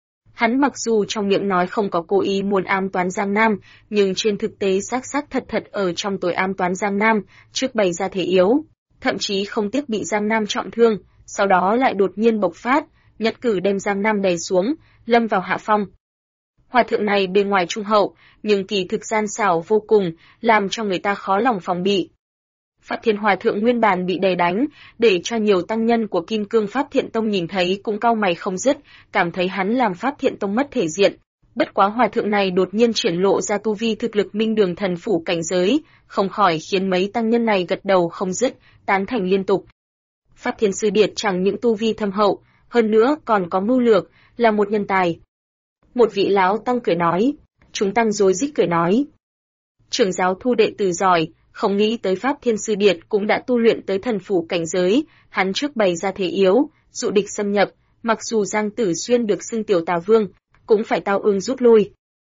Hắn mặc dù trong miệng nói không có cố ý muốn ám toán Giang Nam, nhưng trên thực tế xác thật ở trong tối ám toán Giang Nam, trước bày ra thể yếu, thậm chí không tiếc bị Giang Nam trọng thương, sau đó lại đột nhiên bộc phát, nhất cử đem Giang Nam đè xuống, lâm vào hạ phong. Hòa thượng này bên ngoài trung hậu, nhưng kỳ thực gian xảo vô cùng, làm cho người ta khó lòng phòng bị. Pháp Thiên Hòa Thượng nguyên bản bị đè đánh, để cho nhiều tăng nhân của Kim Cương Pháp Thiện Tông nhìn thấy cũng cau mày không dứt, cảm thấy hắn làm Pháp Thiện Tông mất thể diện. Bất quá Hòa Thượng này đột nhiên triển lộ ra tu vi thực lực minh đường thần phủ cảnh giới, không khỏi khiến mấy tăng nhân này gật đầu không dứt, tán thành liên tục. Pháp Thiên Sư Điệt chẳng những tu vi thâm hậu, hơn nữa còn có mưu lược, là một nhân tài. Một vị lão tăng cười nói, chúng tăng rối rít cười nói. Trưởng giáo thu đệ tử giỏi, không nghĩ tới Pháp Thiên Sư Điệt cũng đã tu luyện tới thần phủ cảnh giới, hắn trước bày ra thế yếu, dụ địch xâm nhập, mặc dù Giang Tử Xuyên được xưng tiểu Tà Vương, cũng phải tao ương rút lui.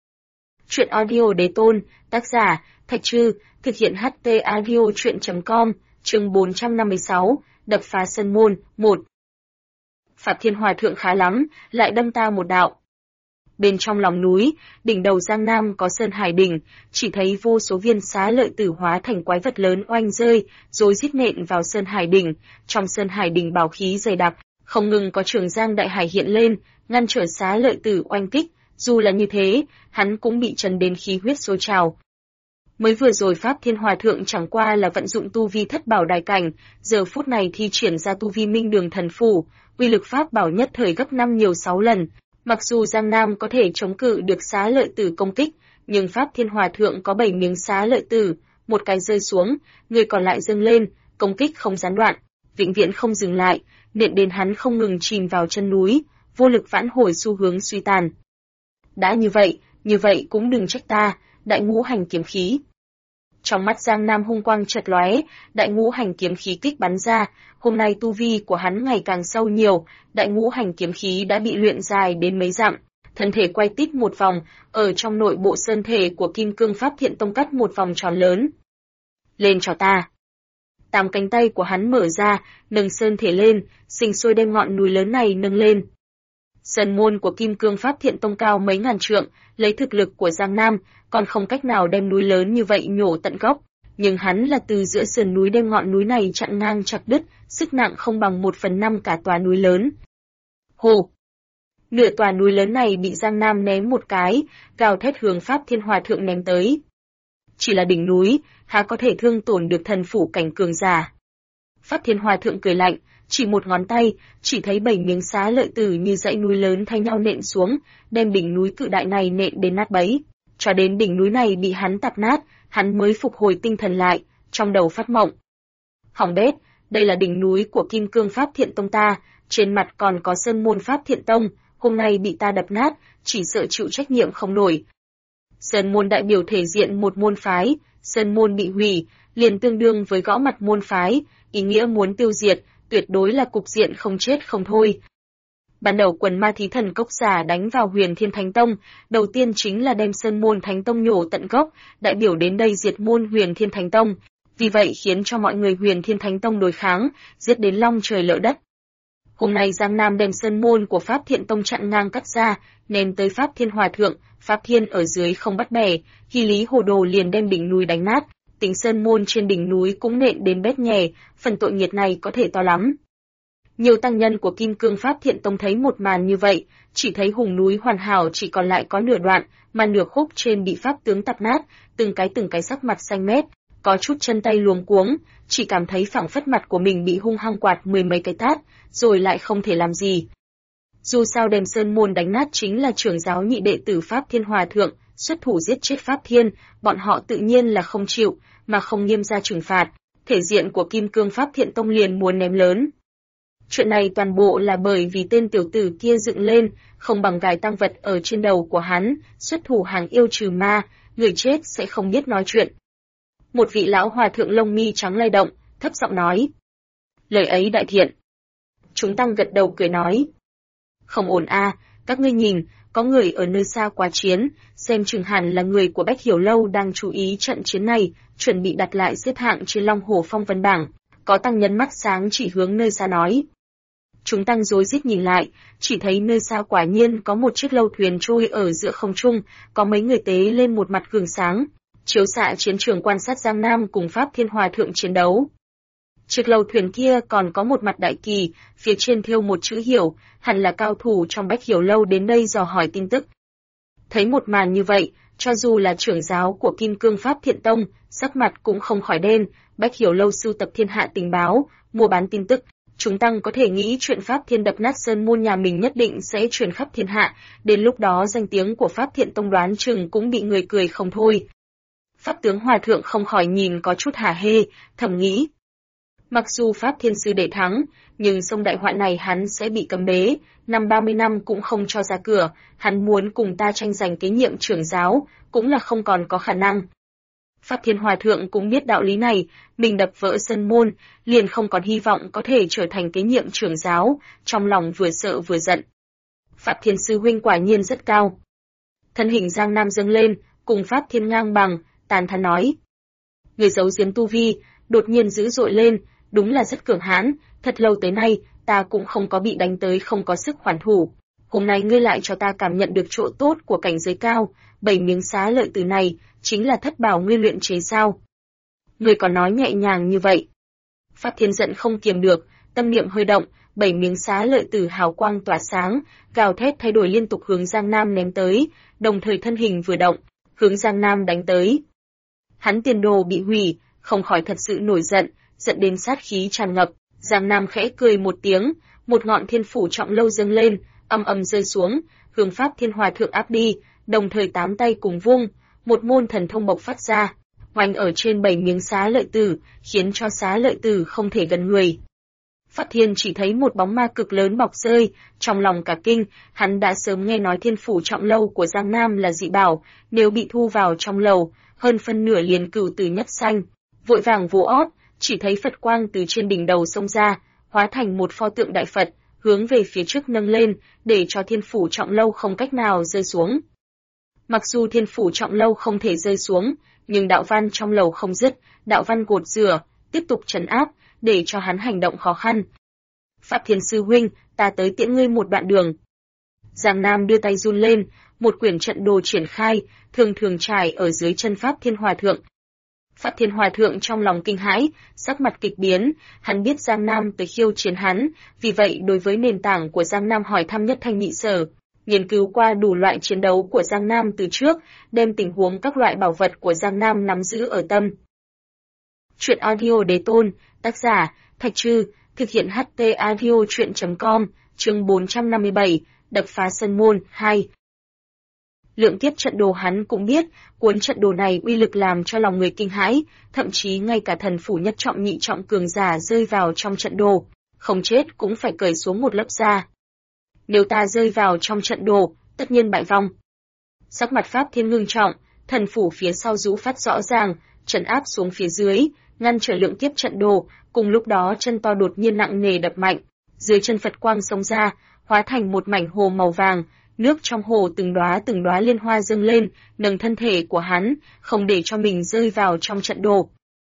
Truyện audio đế tôn, tác giả, Thạch Trư, thực hiện HT audio truyện.com, chương 456, đập phá sân môn, 1. Pháp Thiên Hòa Thượng khá lắm, lại đâm ta một đạo. Bên trong lòng núi, đỉnh đầu Giang Nam có Sơn Hải đỉnh, chỉ thấy vô số viên xá lợi tử hóa thành quái vật lớn oanh rơi, rồi rít nện vào Sơn Hải đỉnh. Trong Sơn Hải đỉnh bảo khí dày đặc, không ngừng có Trường Giang Đại Hải hiện lên, ngăn trở xá lợi tử oanh kích. Dù là như thế, hắn cũng bị chấn đến khí huyết sôi trào. Mới vừa rồi Pháp Thiên Hòa Thượng chẳng qua là vận dụng tu vi thất bảo đài cảnh, giờ phút này thi triển ra tu vi Minh Đường Thần Phủ, uy lực pháp bảo nhất thời gấp 5 nhiều 6 lần. Mặc dù Giang Nam có thể chống cự được Xá Lợi Tử công kích, nhưng Pháp Thiên Hòa Thượng có 7 miếng Xá Lợi Tử, một cái rơi xuống, người còn lại dâng lên, công kích không gián đoạn, vĩnh viễn không dừng lại, nện đến hắn không ngừng chìm vào chân núi, vô lực vãn hồi xu hướng suy tàn. Đã như vậy cũng đừng trách ta, Đại Ngũ Hành kiếm khí. Trong mắt Giang Nam hung quang chợt lóe, Đại Ngũ Hành kiếm khí kích bắn ra, hôm nay tu vi của hắn ngày càng sâu nhiều, Đại Ngũ Hành kiếm khí đã bị luyện dài đến mấy dặm, thân thể quay tít một vòng, ở trong nội bộ sơn thể của Kim Cương Pháp Thiện Tông cắt một vòng tròn lớn. Lên cho ta. 8 cánh tay của hắn mở ra, nâng sơn thể lên, sinh sôi đem ngọn núi lớn này nâng lên. Sơn môn của Kim Cương Pháp Thiện Tông cao mấy ngàn trượng, lấy thực lực của Giang Nam, còn không cách nào đem núi lớn như vậy nhổ tận gốc, nhưng hắn là từ giữa sườn núi đem ngọn núi này chặn ngang chặt đứt, sức nặng không bằng 1/5 cả tòa núi lớn. Hồ! Nửa tòa núi lớn này bị Giang Nam ném một cái, gào thét hướng Pháp Thiên Hòa Thượng ném tới. Chỉ là đỉnh núi, há có thể thương tổn được thần phủ cảnh cường giả. Pháp Thiên Hòa Thượng cười lạnh, chỉ một ngón tay, chỉ thấy 7 miếng Xá Lợi Tử như dãy núi lớn thay nhau nện xuống, đem đỉnh núi cự đại này nện đến nát bấy. Cho đến đỉnh núi này bị hắn tạp nát, hắn mới phục hồi tinh thần lại, trong đầu phát mộng. Hỏng bét, đây là đỉnh núi của Kim Cương Pháp Thiện Tông ta, trên mặt còn có sơn môn Pháp Thiện Tông, hôm nay bị ta đập nát, chỉ sợ chịu trách nhiệm không nổi. Sơn môn đại biểu thể diện một môn phái, sơn môn bị hủy, liền tương đương với gõ mặt môn phái, ý nghĩa muốn tiêu diệt, tuyệt đối là cục diện không chết không thôi. Ban đầu quần ma thí thần cốc giả đánh vào Huyền Thiên Thánh Tông, đầu tiên chính là đem sơn môn Thánh Tông nhổ tận gốc, đại biểu đến đây diệt môn Huyền Thiên Thánh Tông, vì vậy khiến cho mọi người Huyền Thiên Thánh Tông đối kháng, giết đến long trời lỡ đất. Hôm nay Giang Nam đem sơn môn của Pháp Thiện Tông chặn ngang cắt ra, ném tới Pháp Thiên Hòa Thượng, Pháp Thiên ở dưới không bắt bẻ, Hy Lý Hồ Đồ liền đem đỉnh núi đánh nát, tính sơn môn trên đỉnh núi cũng nện đến bét nhè, phần tội nghiệt này có thể to lắm. Nhiều tăng nhân của Kim Cương Pháp Thiện Tông thấy một màn như vậy, chỉ thấy hùng núi hoàn hảo chỉ còn lại có nửa đoạn, mà nửa khúc trên bị pháp tướng tạp nát, từng cái sắc mặt xanh mét, có chút chân tay luống cuống, chỉ cảm thấy phảng phất mặt của mình bị hung hăng quạt 10 mấy cái tát, rồi lại không thể làm gì. Dù sao đem sơn môn đánh nát chính là trưởng giáo nhị đệ tử Pháp Thiên Hòa Thượng, xuất thủ giết chết Pháp Thiên, bọn họ tự nhiên là không chịu, mà không nghiêm ra trừng phạt, thể diện của Kim Cương Pháp Thiện Tông liền muốn ném lớn. Chuyện này toàn bộ là bởi vì tên tiểu tử kia dựng lên, không bằng gài tăng vật ở trên đầu của hắn, xuất thủ hàng yêu trừ ma, người chết sẽ không biết nói chuyện. Một vị lão hòa thượng lông mi trắng lay động, thấp giọng nói. Lời ấy đại thiện. Chúng tăng gật đầu cười nói. Không ổn a, các ngươi nhìn, có người ở nơi xa quá chiến, xem chừng hẳn là người của Bách Hiểu Lâu đang chú ý trận chiến này, chuẩn bị đặt lại xếp hạng trên Long Hồ Phong Vân Bảng. Có tăng nhân mắt sáng chỉ hướng nơi xa nói. Chúng tăng rối rít nhìn lại, chỉ thấy nơi xa quả nhiên có một chiếc lâu thuyền trôi ở giữa không trung, có mấy người tế lên một mặt gương sáng, chiếu xạ chiến trường quan sát Giang Nam cùng Pháp Thiên Hòa Thượng chiến đấu. Chiếc lâu thuyền kia còn có một mặt đại kỳ, phía trên thêu một chữ Hiểu, hẳn là cao thủ trong Bách Hiểu Lâu đến đây dò hỏi tin tức. Thấy một màn như vậy, cho dù là trưởng giáo của Kim Cương Pháp Thiện Tông, sắc mặt cũng không khỏi đen. Bách Hiểu Lâu sưu tập thiên hạ tình báo, mua bán tin tức, chúng tăng có thể nghĩ chuyện Pháp Thiên đập nát sơn môn nhà mình nhất định sẽ truyền khắp thiên hạ, đến lúc đó danh tiếng của Pháp Thiện Tông đoán chừng cũng bị người cười không thôi. Pháp tướng Hòa Thượng không khỏi nhìn có chút hả hê, thầm nghĩ. Mặc dù Pháp Thiên Sư đệ thắng, nhưng sông đại họa này hắn sẽ bị cấm bế, 30 năm cũng không cho ra cửa, hắn muốn cùng ta tranh giành kế nhiệm trưởng giáo, cũng là không còn có khả năng. Pháp Thiên Hòa Thượng cũng biết đạo lý này, mình đập vỡ sơn môn, liền không còn hy vọng có thể trở thành kế nhiệm trưởng giáo, trong lòng vừa sợ vừa giận. Pháp Thiên Sư huynh quả nhiên rất cao. Thân hình Giang Nam dâng lên, cùng Pháp Thiên ngang bằng, tán thán nói. Người giấu giếm tu vi, đột nhiên dữ dội lên, đúng là rất cường hãn, thật lâu tới nay, ta cũng không có bị đánh tới không có sức hoàn thủ. Hôm nay ngươi lại cho ta cảm nhận được chỗ tốt của cảnh giới cao, 7 miếng xá lợi từ này, chính là thất bảo ngươi luyện chế sao? Ngươi còn nói nhẹ nhàng như vậy. Pháp Thiên giận không kiềm được, tâm niệm hơi động, 7 miếng xá lợi tử hào quang tỏa sáng, gào thét thay đổi liên tục hướng Giang Nam ném tới, đồng thời thân hình vừa động, hướng Giang Nam đánh tới. Hắn tiền đồ bị hủy, không khỏi thật sự nổi giận, giận đến sát khí tràn ngập. Giang Nam khẽ cười một tiếng, một ngọn thiên phủ trọng lâu dâng lên, ầm ầm rơi xuống, hướng Pháp Thiên Hòa Thượng áp đi, đồng thời 8 tay cùng vung, một môn thần thông bộc phát ra, oanh ở trên 7 miếng xá lợi tử, khiến cho xá lợi tử không thể gần người. Pháp Thiên chỉ thấy một bóng ma cực lớn bọc rơi, trong lòng cả kinh, hắn đã sớm nghe nói thiên phủ trọng lâu của Giang Nam là dị bảo, nếu bị thu vào trong lầu, hơn phân nửa liền cửu tử nhất sanh. Vội vàng vỗ ót, chỉ thấy Phật quang từ trên đỉnh đầu xông ra, hóa thành một pho tượng đại Phật, hướng về phía trước nâng lên, để cho thiên phủ trọng lâu không cách nào rơi xuống. Mặc dù thiên phủ trọng lâu không thể rơi xuống, nhưng đạo văn trong lầu không dứt, đạo văn cột rửa, tiếp tục trấn áp, để cho hắn hành động khó khăn. Pháp Thiên sư huynh, ta tới tiễn ngươi một đoạn đường. Giang Nam đưa tay run lên, một quyển trận đồ triển khai, thường thường trải ở dưới chân Pháp Thiên Hòa Thượng. Pháp Thiên Hòa Thượng trong lòng kinh hãi, sắc mặt kịch biến, hắn biết Giang Nam tới khiêu chiến hắn, vì vậy đối với nền tảng của Giang Nam hỏi thăm nhất thanh nhị sở, nghiên cứu qua đủ loại chiến đấu của Giang Nam từ trước, đem tình huống các loại bảo vật của Giang Nam nắm giữ ở tâm. Truyện audio đế tôn, tác giả, Thạch Trư, thực hiện HT audio truyện.com, chương 457, đập phá sân môn, 2. Lượng tiếp trận đồ hắn cũng biết, cuốn trận đồ này uy lực làm cho lòng người kinh hãi, thậm chí ngay cả thần phủ nhất trọng nhị trọng cường giả rơi vào trong trận đồ, không chết cũng phải cởi xuống một lớp da. Nếu ta rơi vào trong trận đồ, tất nhiên bại vong. Sắc mặt Pháp Thiên ngưng trọng, thần phủ phía sau rũ phát rõ ràng, trấn áp xuống phía dưới, ngăn trở lượng tiếp trận đồ, cùng lúc đó chân to đột nhiên nặng nề đập mạnh, dưới chân Phật quang xông ra, hóa thành một mảnh hồ màu vàng, nước trong hồ từng đóa liên hoa dâng lên, nâng thân thể của hắn, không để cho mình rơi vào trong trận đồ.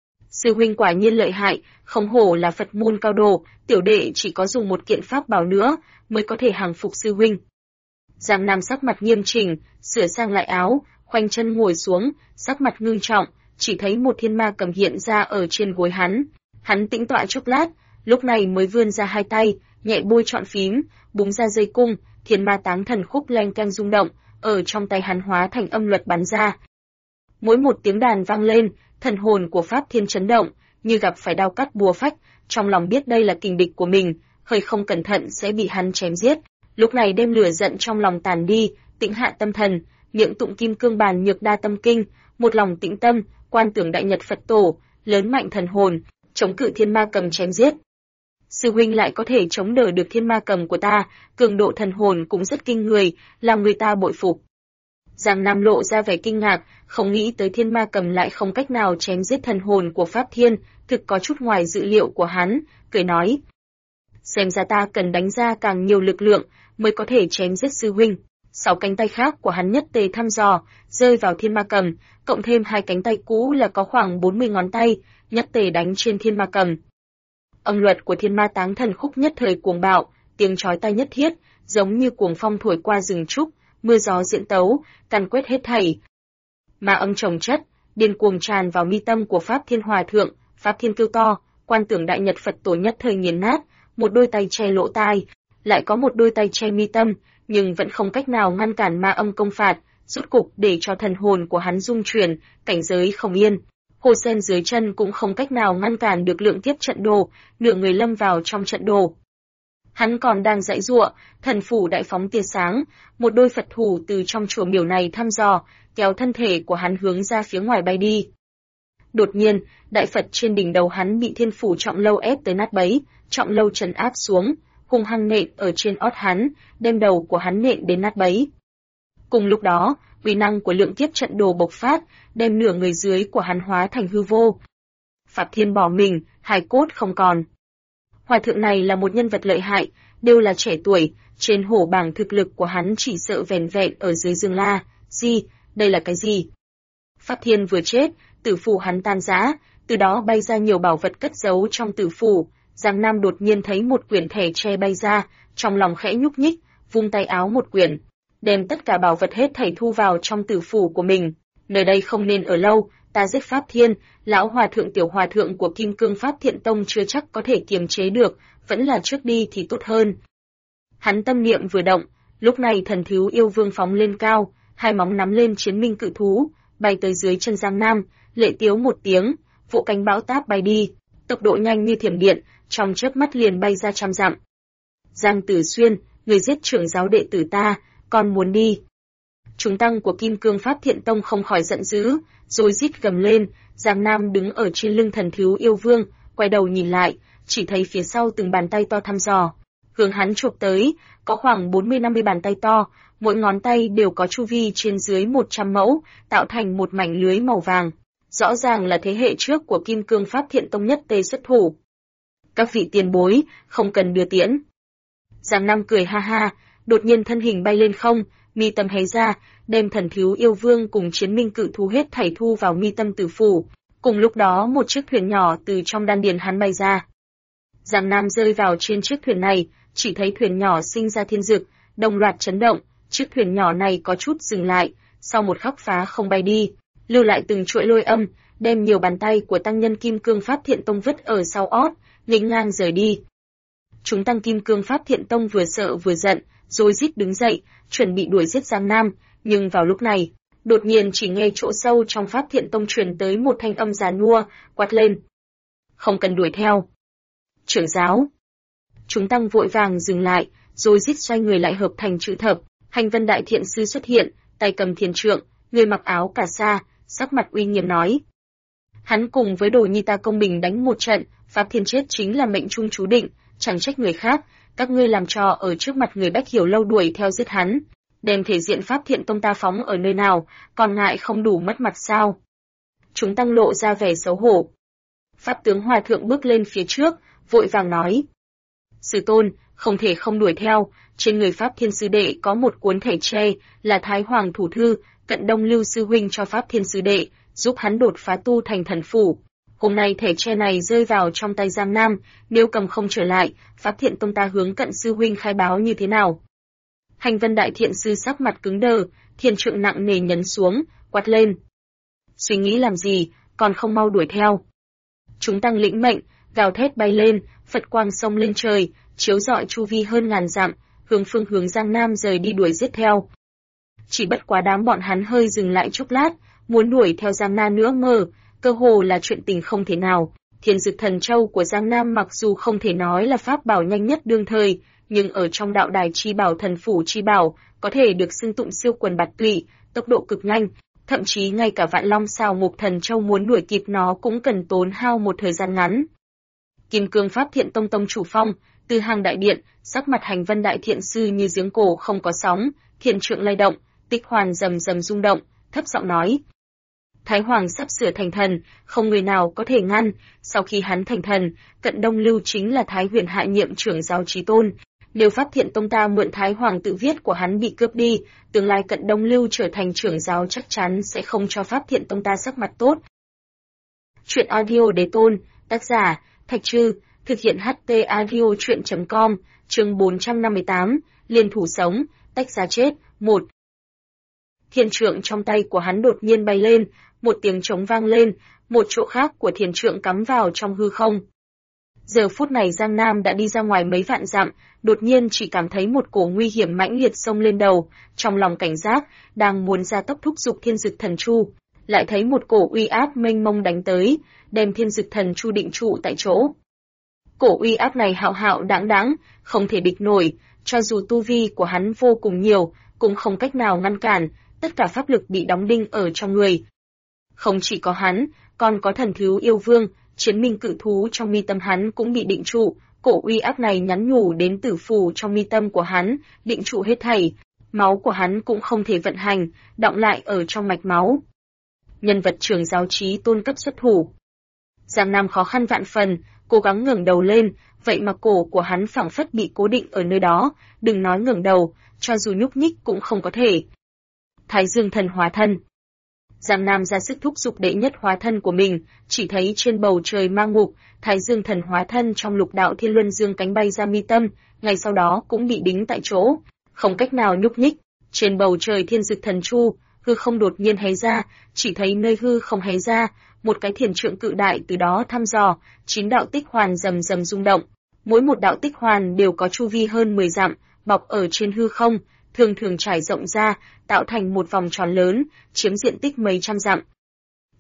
Sư huynh quả nhiên lợi hại, không hổ là Phật môn cao đồ, tiểu đệ chỉ có dùng một kiện pháp bảo nữa mới có thể hàng phục sư huynh. Giang Nam sắc mặt nghiêm chỉnh, sửa sang lại áo, khoanh chân ngồi xuống, sắc mặt ngưng trọng, chỉ thấy một thiên ma cầm hiện ra ở trên gối hắn. Hắn tĩnh tọa chốc lát, lúc này mới vươn ra hai tay, nhẹ bôi trọn phím, búng ra dây cung, thiên ma táng thần khúc leng keng rung động, ở trong tay hắn hóa thành âm luật bắn ra. Mỗi một tiếng đàn vang lên, thần hồn của Pháp Thiên chấn động, như gặp phải đao cắt búa phách, trong lòng biết đây là kình địch của mình, hơi không cẩn thận sẽ bị hắn chém giết. Lúc này đem lửa giận trong lòng tàn đi, tĩnh hạ tâm thần, miệng tụng kim cương bàn nhược đa tâm kinh, một lòng tĩnh tâm, quan tưởng đại nhật Phật tổ, lớn mạnh thần hồn, chống cự thiên ma cầm chém giết. Sư huynh lại có thể chống đỡ được thiên ma cầm của ta, cường độ thần hồn cũng rất kinh người, làm người ta bội phục. Giang Nam lộ ra vẻ kinh ngạc, không nghĩ tới thiên ma cầm lại không cách nào chém giết thần hồn của Pháp Thiên, thực có chút ngoài dự liệu của hắn, cười nói. Xem ra ta cần đánh ra càng nhiều lực lượng, mới có thể chém giết sư huynh. 6 cánh tay khác của hắn nhất tề thăm dò, rơi vào thiên ma cầm, cộng thêm 2 cánh tay cũ là có khoảng 40 ngón tay, nhất tề đánh trên thiên ma cầm. Âm luật của thiên ma táng thần khúc nhất thời cuồng bạo, tiếng chói tai nhất thiết, giống như cuồng phong thổi qua rừng trúc, mưa gió diễn tấu, càn quét hết thảy. Ma âm chồng chất, điên cuồng tràn vào mi tâm của Pháp Thiên Hòa Thượng, Pháp Thiên kêu to, quan tưởng đại nhật Phật tổ nhất thời nghiền nát, một đôi tay che lỗ tai, lại có một đôi tay che mi tâm, nhưng vẫn không cách nào ngăn cản ma âm công phạt, rốt cục để cho thần hồn của hắn rung chuyển, cảnh giới không yên. Hồ sen dưới chân cũng không cách nào ngăn cản được lượng tiếp trận đồ, nửa người lâm vào trong trận đồ. Hắn còn đang giãy giụa, thần phủ đại phóng tia sáng, một đôi Phật thủ từ trong chùa miểu này thăm dò, kéo thân thể của hắn hướng ra phía ngoài bay đi. Đột nhiên, đại Phật trên đỉnh đầu hắn bị thiên phủ trọng lâu ép tới nát bấy, trọng lâu trấn áp xuống, hung hăng nện ở trên ót hắn, đem đầu của hắn nện đến nát bấy. Cùng lúc đó, uy năng của lượng tiếp trận đồ bộc phát, đem nửa người dưới của hắn hóa thành hư vô. Pháp Thiên bỏ mình, hài cốt không còn. Hòa thượng này là một nhân vật lợi hại, đều là trẻ tuổi, trên hổ bảng thực lực của hắn chỉ sợ vẻn vẹn ở dưới Dương La. Gì, đây là cái gì? Pháp Thiên vừa chết, tử phủ hắn tan rã, từ đó bay ra nhiều bảo vật cất giấu trong tử phủ. Giang Nam đột nhiên thấy một quyển thẻ tre bay ra, trong lòng khẽ nhúc nhích, vung tay áo một quyển, đem tất cả bảo vật hết thảy thu vào trong tử phủ của mình. Nơi đây không nên ở lâu, ta giết Pháp Thiên, lão hòa thượng tiểu hòa thượng của Kim Cương Pháp Thiện Tông chưa chắc có thể kiềm chế được, vẫn là trước đi thì tốt hơn. Hắn tâm niệm vừa động, lúc này thần thiếu yêu vương phóng lên cao, hai móng nắm lên chiến minh cự thú, bay tới dưới chân Giang Nam, lệ tiếu một tiếng, vỗ cánh bão táp bay đi, tốc độ nhanh như thiểm điện, trong chớp mắt liền bay ra trăm dặm. Giang Tử Xuyên, người giết trưởng giáo đệ tử ta, còn muốn đi. Chúng tăng của Kim Cương Pháp Thiện Tông không khỏi giận dữ, rồi rít gầm lên. Giang Nam đứng ở trên lưng Thần Thiếu Yêu Vương, quay đầu nhìn lại, chỉ thấy phía sau từng bàn tay to thăm dò, hướng hắn chụp tới, có khoảng 40-50 bàn tay to, mỗi ngón tay đều có chu vi trên dưới 100 mẫu, tạo thành một mảnh lưới màu vàng. Rõ ràng là thế hệ trước của Kim Cương Pháp Thiện Tông nhất tề xuất thủ. Các vị tiền bối, không cần đưa tiễn. Giang Nam cười ha ha, đột nhiên thân hình bay lên không, mi tâm hé ra, đem Thần Thiếu Yêu Vương cùng Chiến Minh Cự Thú hết thảy thu vào mi tâm tử phủ. Cùng lúc đó một chiếc thuyền nhỏ từ trong đan điền hắn bay ra. Giang Nam rơi vào trên chiếc thuyền này, chỉ thấy thuyền nhỏ sinh ra thiên dực, đồng loạt chấn động, chiếc thuyền nhỏ này có chút dừng lại, sau một khắc phá không bay đi, lưu lại từng chuỗi lôi âm, đem nhiều bàn tay của tăng nhân Kim Cương Pháp Thiện Tông vứt ở sau ót, nghênh ngang rời đi. Chúng tăng Kim Cương Pháp Thiện Tông vừa sợ vừa giận, rồi rít đứng dậy, chuẩn bị đuổi giết Giang Nam, nhưng vào lúc này, đột nhiên chỉ nghe chỗ sâu trong Pháp Thiện Tông truyền tới một thanh âm giàn nua, quát lên. Không cần đuổi theo. Trưởng giáo. Chúng tăng vội vàng dừng lại, rồi rít xoay người lại hợp thành chữ thập. Hành Vân Đại Thiện Sư xuất hiện, tay cầm thiền trượng, người mặc áo cà sa, sắc mặt uy nghiêm nói. Hắn cùng với Đồ Nhi ta công bình đánh một trận, Pháp Thiên chết chính là mệnh trung chú định, chẳng trách người khác, các ngươi làm trò ở trước mặt người Bách Hiểu Lâu đuổi theo giết hắn. Đem thể diện Pháp Thiện Tông ta phóng ở nơi nào, còn ngại không đủ mất mặt sao? Chúng tăng lộ ra vẻ xấu hổ. Pháp tướng Hòa Thượng bước lên phía trước, vội vàng nói. Sư tôn, không thể không đuổi theo, trên người Pháp Thiên Sư Đệ có một cuốn thẻ tre, là Thái Hoàng Thủ Thư, Cận Đông Lưu Sư Huynh cho Pháp Thiên Sư Đệ, giúp hắn đột phá tu thành thần phủ. Hôm nay thẻ tre này rơi vào trong tay Giang Nam, nếu cầm không trở lại, Pháp Thiện Tông ta hướng Cận Sư Huynh khai báo như thế nào? Hành Vân Đại Thiện Sư sắc mặt cứng đờ, thiền trượng nặng nề nhấn xuống, quát lên. Suy nghĩ làm gì, còn không mau đuổi theo. Chúng tăng lĩnh mệnh, gào thét bay lên, Phật quang xông lên trời, chiếu rọi chu vi hơn ngàn dặm, hướng phương hướng Giang Nam rời đi đuổi giết theo. Chỉ bất quá đám bọn hắn hơi dừng lại chốc lát, muốn đuổi theo Giang Nam nữa cơ hồ là chuyện tình không thể nào. Thiên Dực Thần Châu của Giang Nam mặc dù không thể nói là pháp bảo nhanh nhất đương thời, nhưng ở trong đạo đài chi bảo thần phủ chi bảo, có thể được xưng tụng siêu quần bạt tụy, tốc độ cực nhanh, thậm chí ngay cả Vạn Long Xào Ngục Thần Châu muốn đuổi kịp nó cũng cần tốn hao một thời gian ngắn. Kim Cương Pháp Thiện Tông tông chủ Phong, từ hàng đại điện, sắc mặt Hành Vân Đại Thiện Sư như giếng cổ không có sóng, thiền trượng lay động, tích hoàn rầm rầm rung động, thấp giọng nói. Thái Hoàng sắp sửa thành thần, không người nào có thể ngăn, sau khi hắn thành thần, Cận Đông Lưu chính là Thái Huyền hạ nhiệm trưởng giáo chí tôn. Nếu Pháp Thiện Tông ta mượn Thái Hoàng tự viết của hắn bị cướp đi, tương lai Cận Đông Lưu trở thành trưởng giáo chắc chắn sẽ không cho Pháp Thiện Tông ta sắc mặt tốt. Chuyện audio đế tôn, tác giả, Thạch Trư, thực hiện HT audio chuyện.com, chương 458, liên thủ sống, tách ra chết, 1. Thiền trượng trong tay của hắn đột nhiên bay lên, một tiếng trống vang lên, một chỗ khác của thiền trượng cắm vào trong hư không. Giờ phút này Giang Nam đã đi ra ngoài mấy vạn dặm, đột nhiên chỉ cảm thấy một cổ nguy hiểm mãnh liệt xông lên đầu, trong lòng cảnh giác, đang muốn ra tốc thúc giục Thiên Dực Thần Chu, lại thấy một cổ uy áp mênh mông đánh tới, đem Thiên Dực Thần Chu định trụ tại chỗ. Cổ uy áp này hạo hạo đãng đãng, không thể địch nổi, cho dù tu vi của hắn vô cùng nhiều, cũng không cách nào ngăn cản, tất cả pháp lực bị đóng đinh ở trong người. Không chỉ có hắn, còn có Thần Thiếu Yêu Vương, Chiến Minh Cự Thú trong mi tâm hắn cũng bị định trụ, cổ uy áp này nhắn nhủ đến tử phù trong mi tâm của hắn, định trụ hết thảy, máu của hắn cũng không thể vận hành, đọng lại ở trong mạch máu. Nhân vật trưởng giáo chí tôn cấp xuất thủ. Giang Nam khó khăn vạn phần, cố gắng ngẩng đầu lên, vậy mà cổ của hắn phảng phất bị cố định ở nơi đó, đừng nói ngẩng đầu, cho dù nhúc nhích cũng không có thể. Thái Dương Thần hóa thân. Giang Nam ra sức thúc giục đệ nhất hóa thân của mình, chỉ thấy trên bầu trời ma ngục, Thái Dương Thần hóa thân trong lục đạo thiên luân dương cánh bay ra mi tâm, ngay sau đó cũng bị đính tại chỗ, không cách nào nhúc nhích. Trên bầu trời Thiên Dực Thần Chu, hư không đột nhiên hé ra, chỉ thấy nơi hư không hé ra, một cái thiền trượng cự đại từ đó thăm dò, 9 đạo tích hoàn rầm rầm rung động, mỗi một đạo tích hoàn đều có chu vi hơn 10 dặm, bọc ở trên hư không, thường thường trải rộng ra, tạo thành một vòng tròn lớn, chiếm diện tích mấy trăm dặm.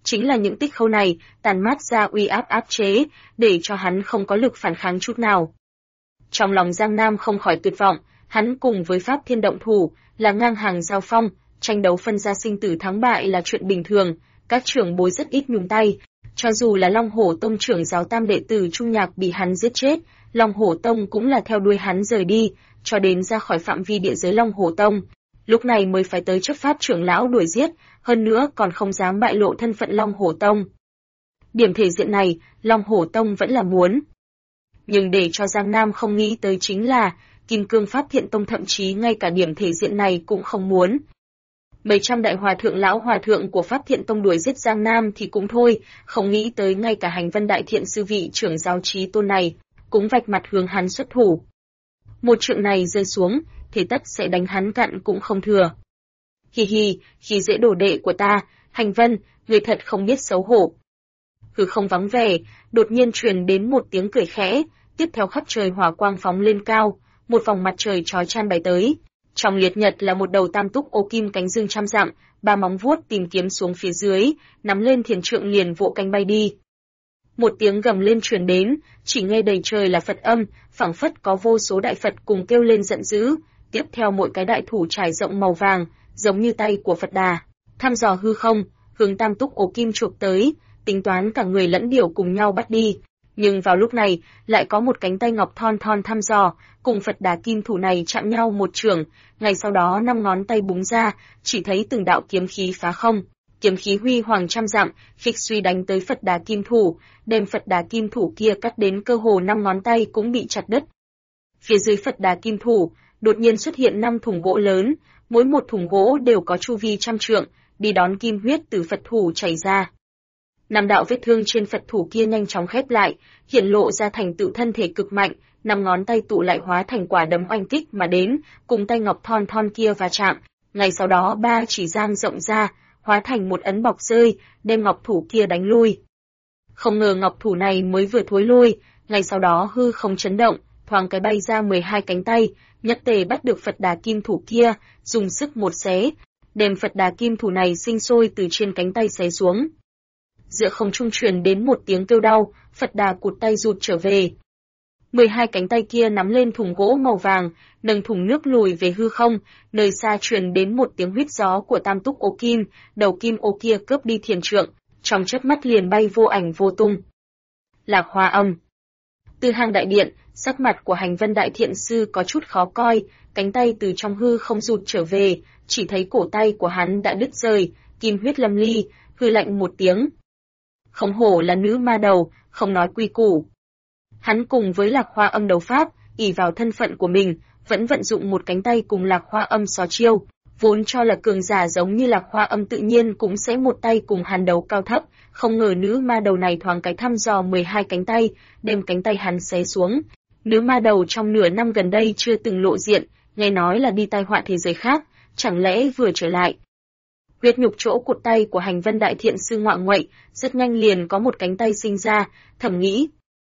chính là những tích khâu này tàn mát ra uy áp áp chế, để cho hắn không có lực phản kháng chút nào. Trong lòng Giang Nam không khỏi tuyệt vọng, hắn cùng với Pháp Thiên động thủ, là ngang hàng giao phong, tranh đấu phân ra sinh tử thắng bại là chuyện bình thường, các trưởng bối rất ít nhúng tay. Cho dù là Long Hổ Tông trưởng giáo tam đệ tử Trung Nhạc bị hắn giết chết, Long Hổ Tông cũng là theo đuôi hắn rời đi, cho đến ra khỏi phạm vi địa giới Long Hổ Tông. Lúc này mới phải tới chấp pháp trưởng lão đuổi giết, hơn nữa còn không dám bại lộ thân phận Long Hổ Tông. Điểm thể diện này, Long Hổ Tông vẫn là muốn. Nhưng để cho Giang Nam không nghĩ tới chính là, Kim Cương Pháp Thiện Tông thậm chí ngay cả điểm thể diện này cũng không muốn. Mấy trăm đại hòa thượng lão hòa thượng của Pháp Thiện Tông đuổi giết Giang Nam thì cũng thôi, không nghĩ tới ngay cả Hành Vân Đại Thiện sư vị trưởng giáo Chí Tôn này, cũng vạch mặt hướng hắn xuất thủ. Một trượng này rơi xuống, thế tất sẽ đánh hắn cạn cũng không thừa. Hi hi, khi dễ đồ đệ của ta, Hành Vân, người thật không biết xấu hổ. Hư không vắng vẻ, đột nhiên truyền đến một tiếng cười khẽ, tiếp theo khắp trời hỏa quang phóng lên cao, một vòng mặt trời chói chan bay tới. Trong liệt nhật là một đầu tam túc ô kim cánh dương trăm dặm, ba móng vuốt tìm kiếm xuống phía dưới, nắm lên thiền trượng liền vỗ cánh bay đi. Một tiếng gầm lên truyền đến, chỉ nghe đầy trời là Phật âm, phảng phất có vô số đại Phật cùng kêu lên giận dữ. Tiếp theo mỗi cái đại thủ trải rộng màu vàng, giống như tay của Phật Đà, thăm dò hư không, hướng tam túc ô kim chụp tới, tính toán cả người lẫn điểu cùng nhau bắt đi. Nhưng vào lúc này, lại có một cánh tay ngọc thon thon thăm dò, cùng Phật Đà kim thủ này chạm nhau một chưởng, ngay sau đó 5 ngón tay búng ra, chỉ thấy từng đạo kiếm khí phá không, kiếm khí huy hoàng trăm dặm, khích suy đánh tới Phật Đà kim thủ, đem Phật Đà kim thủ kia cắt đến cơ hồ 5 ngón tay cũng bị chặt đứt. Phía dưới Phật Đà kim thủ, đột nhiên xuất hiện 5 thùng gỗ lớn, mỗi một thùng gỗ đều có chu vi trăm trượng, đi đón kim huyết từ Phật thủ chảy ra. 5 đạo vết thương trên Phật thủ kia nhanh chóng khép lại, hiện lộ ra thành tựu thân thể cực mạnh, 5 ngón tay tụ lại hóa thành quả đấm oanh kích mà đến, cùng tay ngọc thon thon kia va chạm. Ngay sau đó 3 chỉ giang rộng ra, hóa thành một ấn bọc rơi, đem ngọc thủ kia đánh lui. Không ngờ ngọc thủ này mới vừa thối lui, ngay sau đó hư không chấn động, thoáng cái bay ra 12 cánh tay, nhất tề bắt được Phật Đà kim thủ kia, dùng sức một xé, đem Phật Đà kim thủ này sinh sôi từ trên cánh tay xé xuống. Giữa không trung truyền đến một tiếng kêu đau, Phật Đà cụt tay rụt trở về. 12 cánh tay kia nắm lên thùng gỗ màu vàng, nâng thùng nước lùi về hư không, nơi xa truyền đến một tiếng huýt gió của tam túc ô kim, đầu kim ô kia cướp đi thiền trượng, trong chớp mắt liền bay vô ảnh vô tung. Lạc Hoa Âm. Từ hang đại điện, sắc mặt của Hành Vân Đại Thiện sư có chút khó coi, cánh tay từ trong hư không rụt trở về, chỉ thấy cổ tay của hắn đã đứt rời, kim huyết lâm ly, hư lạnh một tiếng. Không hổ là nữ ma đầu, không nói quy củ. Hắn cùng với Lạc Hoa Âm đấu pháp, ỷ vào thân phận của mình, vẫn vận dụng một cánh tay cùng Lạc Hoa Âm xó chiêu, vốn cho là cường giả giống như Lạc Hoa Âm tự nhiên cũng sẽ một tay cùng hắn đấu cao thấp, không ngờ nữ ma đầu này thoáng cái thăm dò 12 cánh tay, đem cánh tay hắn xé xuống. Nữ ma đầu trong nửa năm gần đây chưa từng lộ diện, nghe nói là đi tai họa thế giới khác, chẳng lẽ vừa trở lại. Huyết nhục chỗ cụt tay của Hành Vân Đại Thiện sư ngoạ nguậy, rất nhanh liền có một cánh tay sinh ra, thầm nghĩ.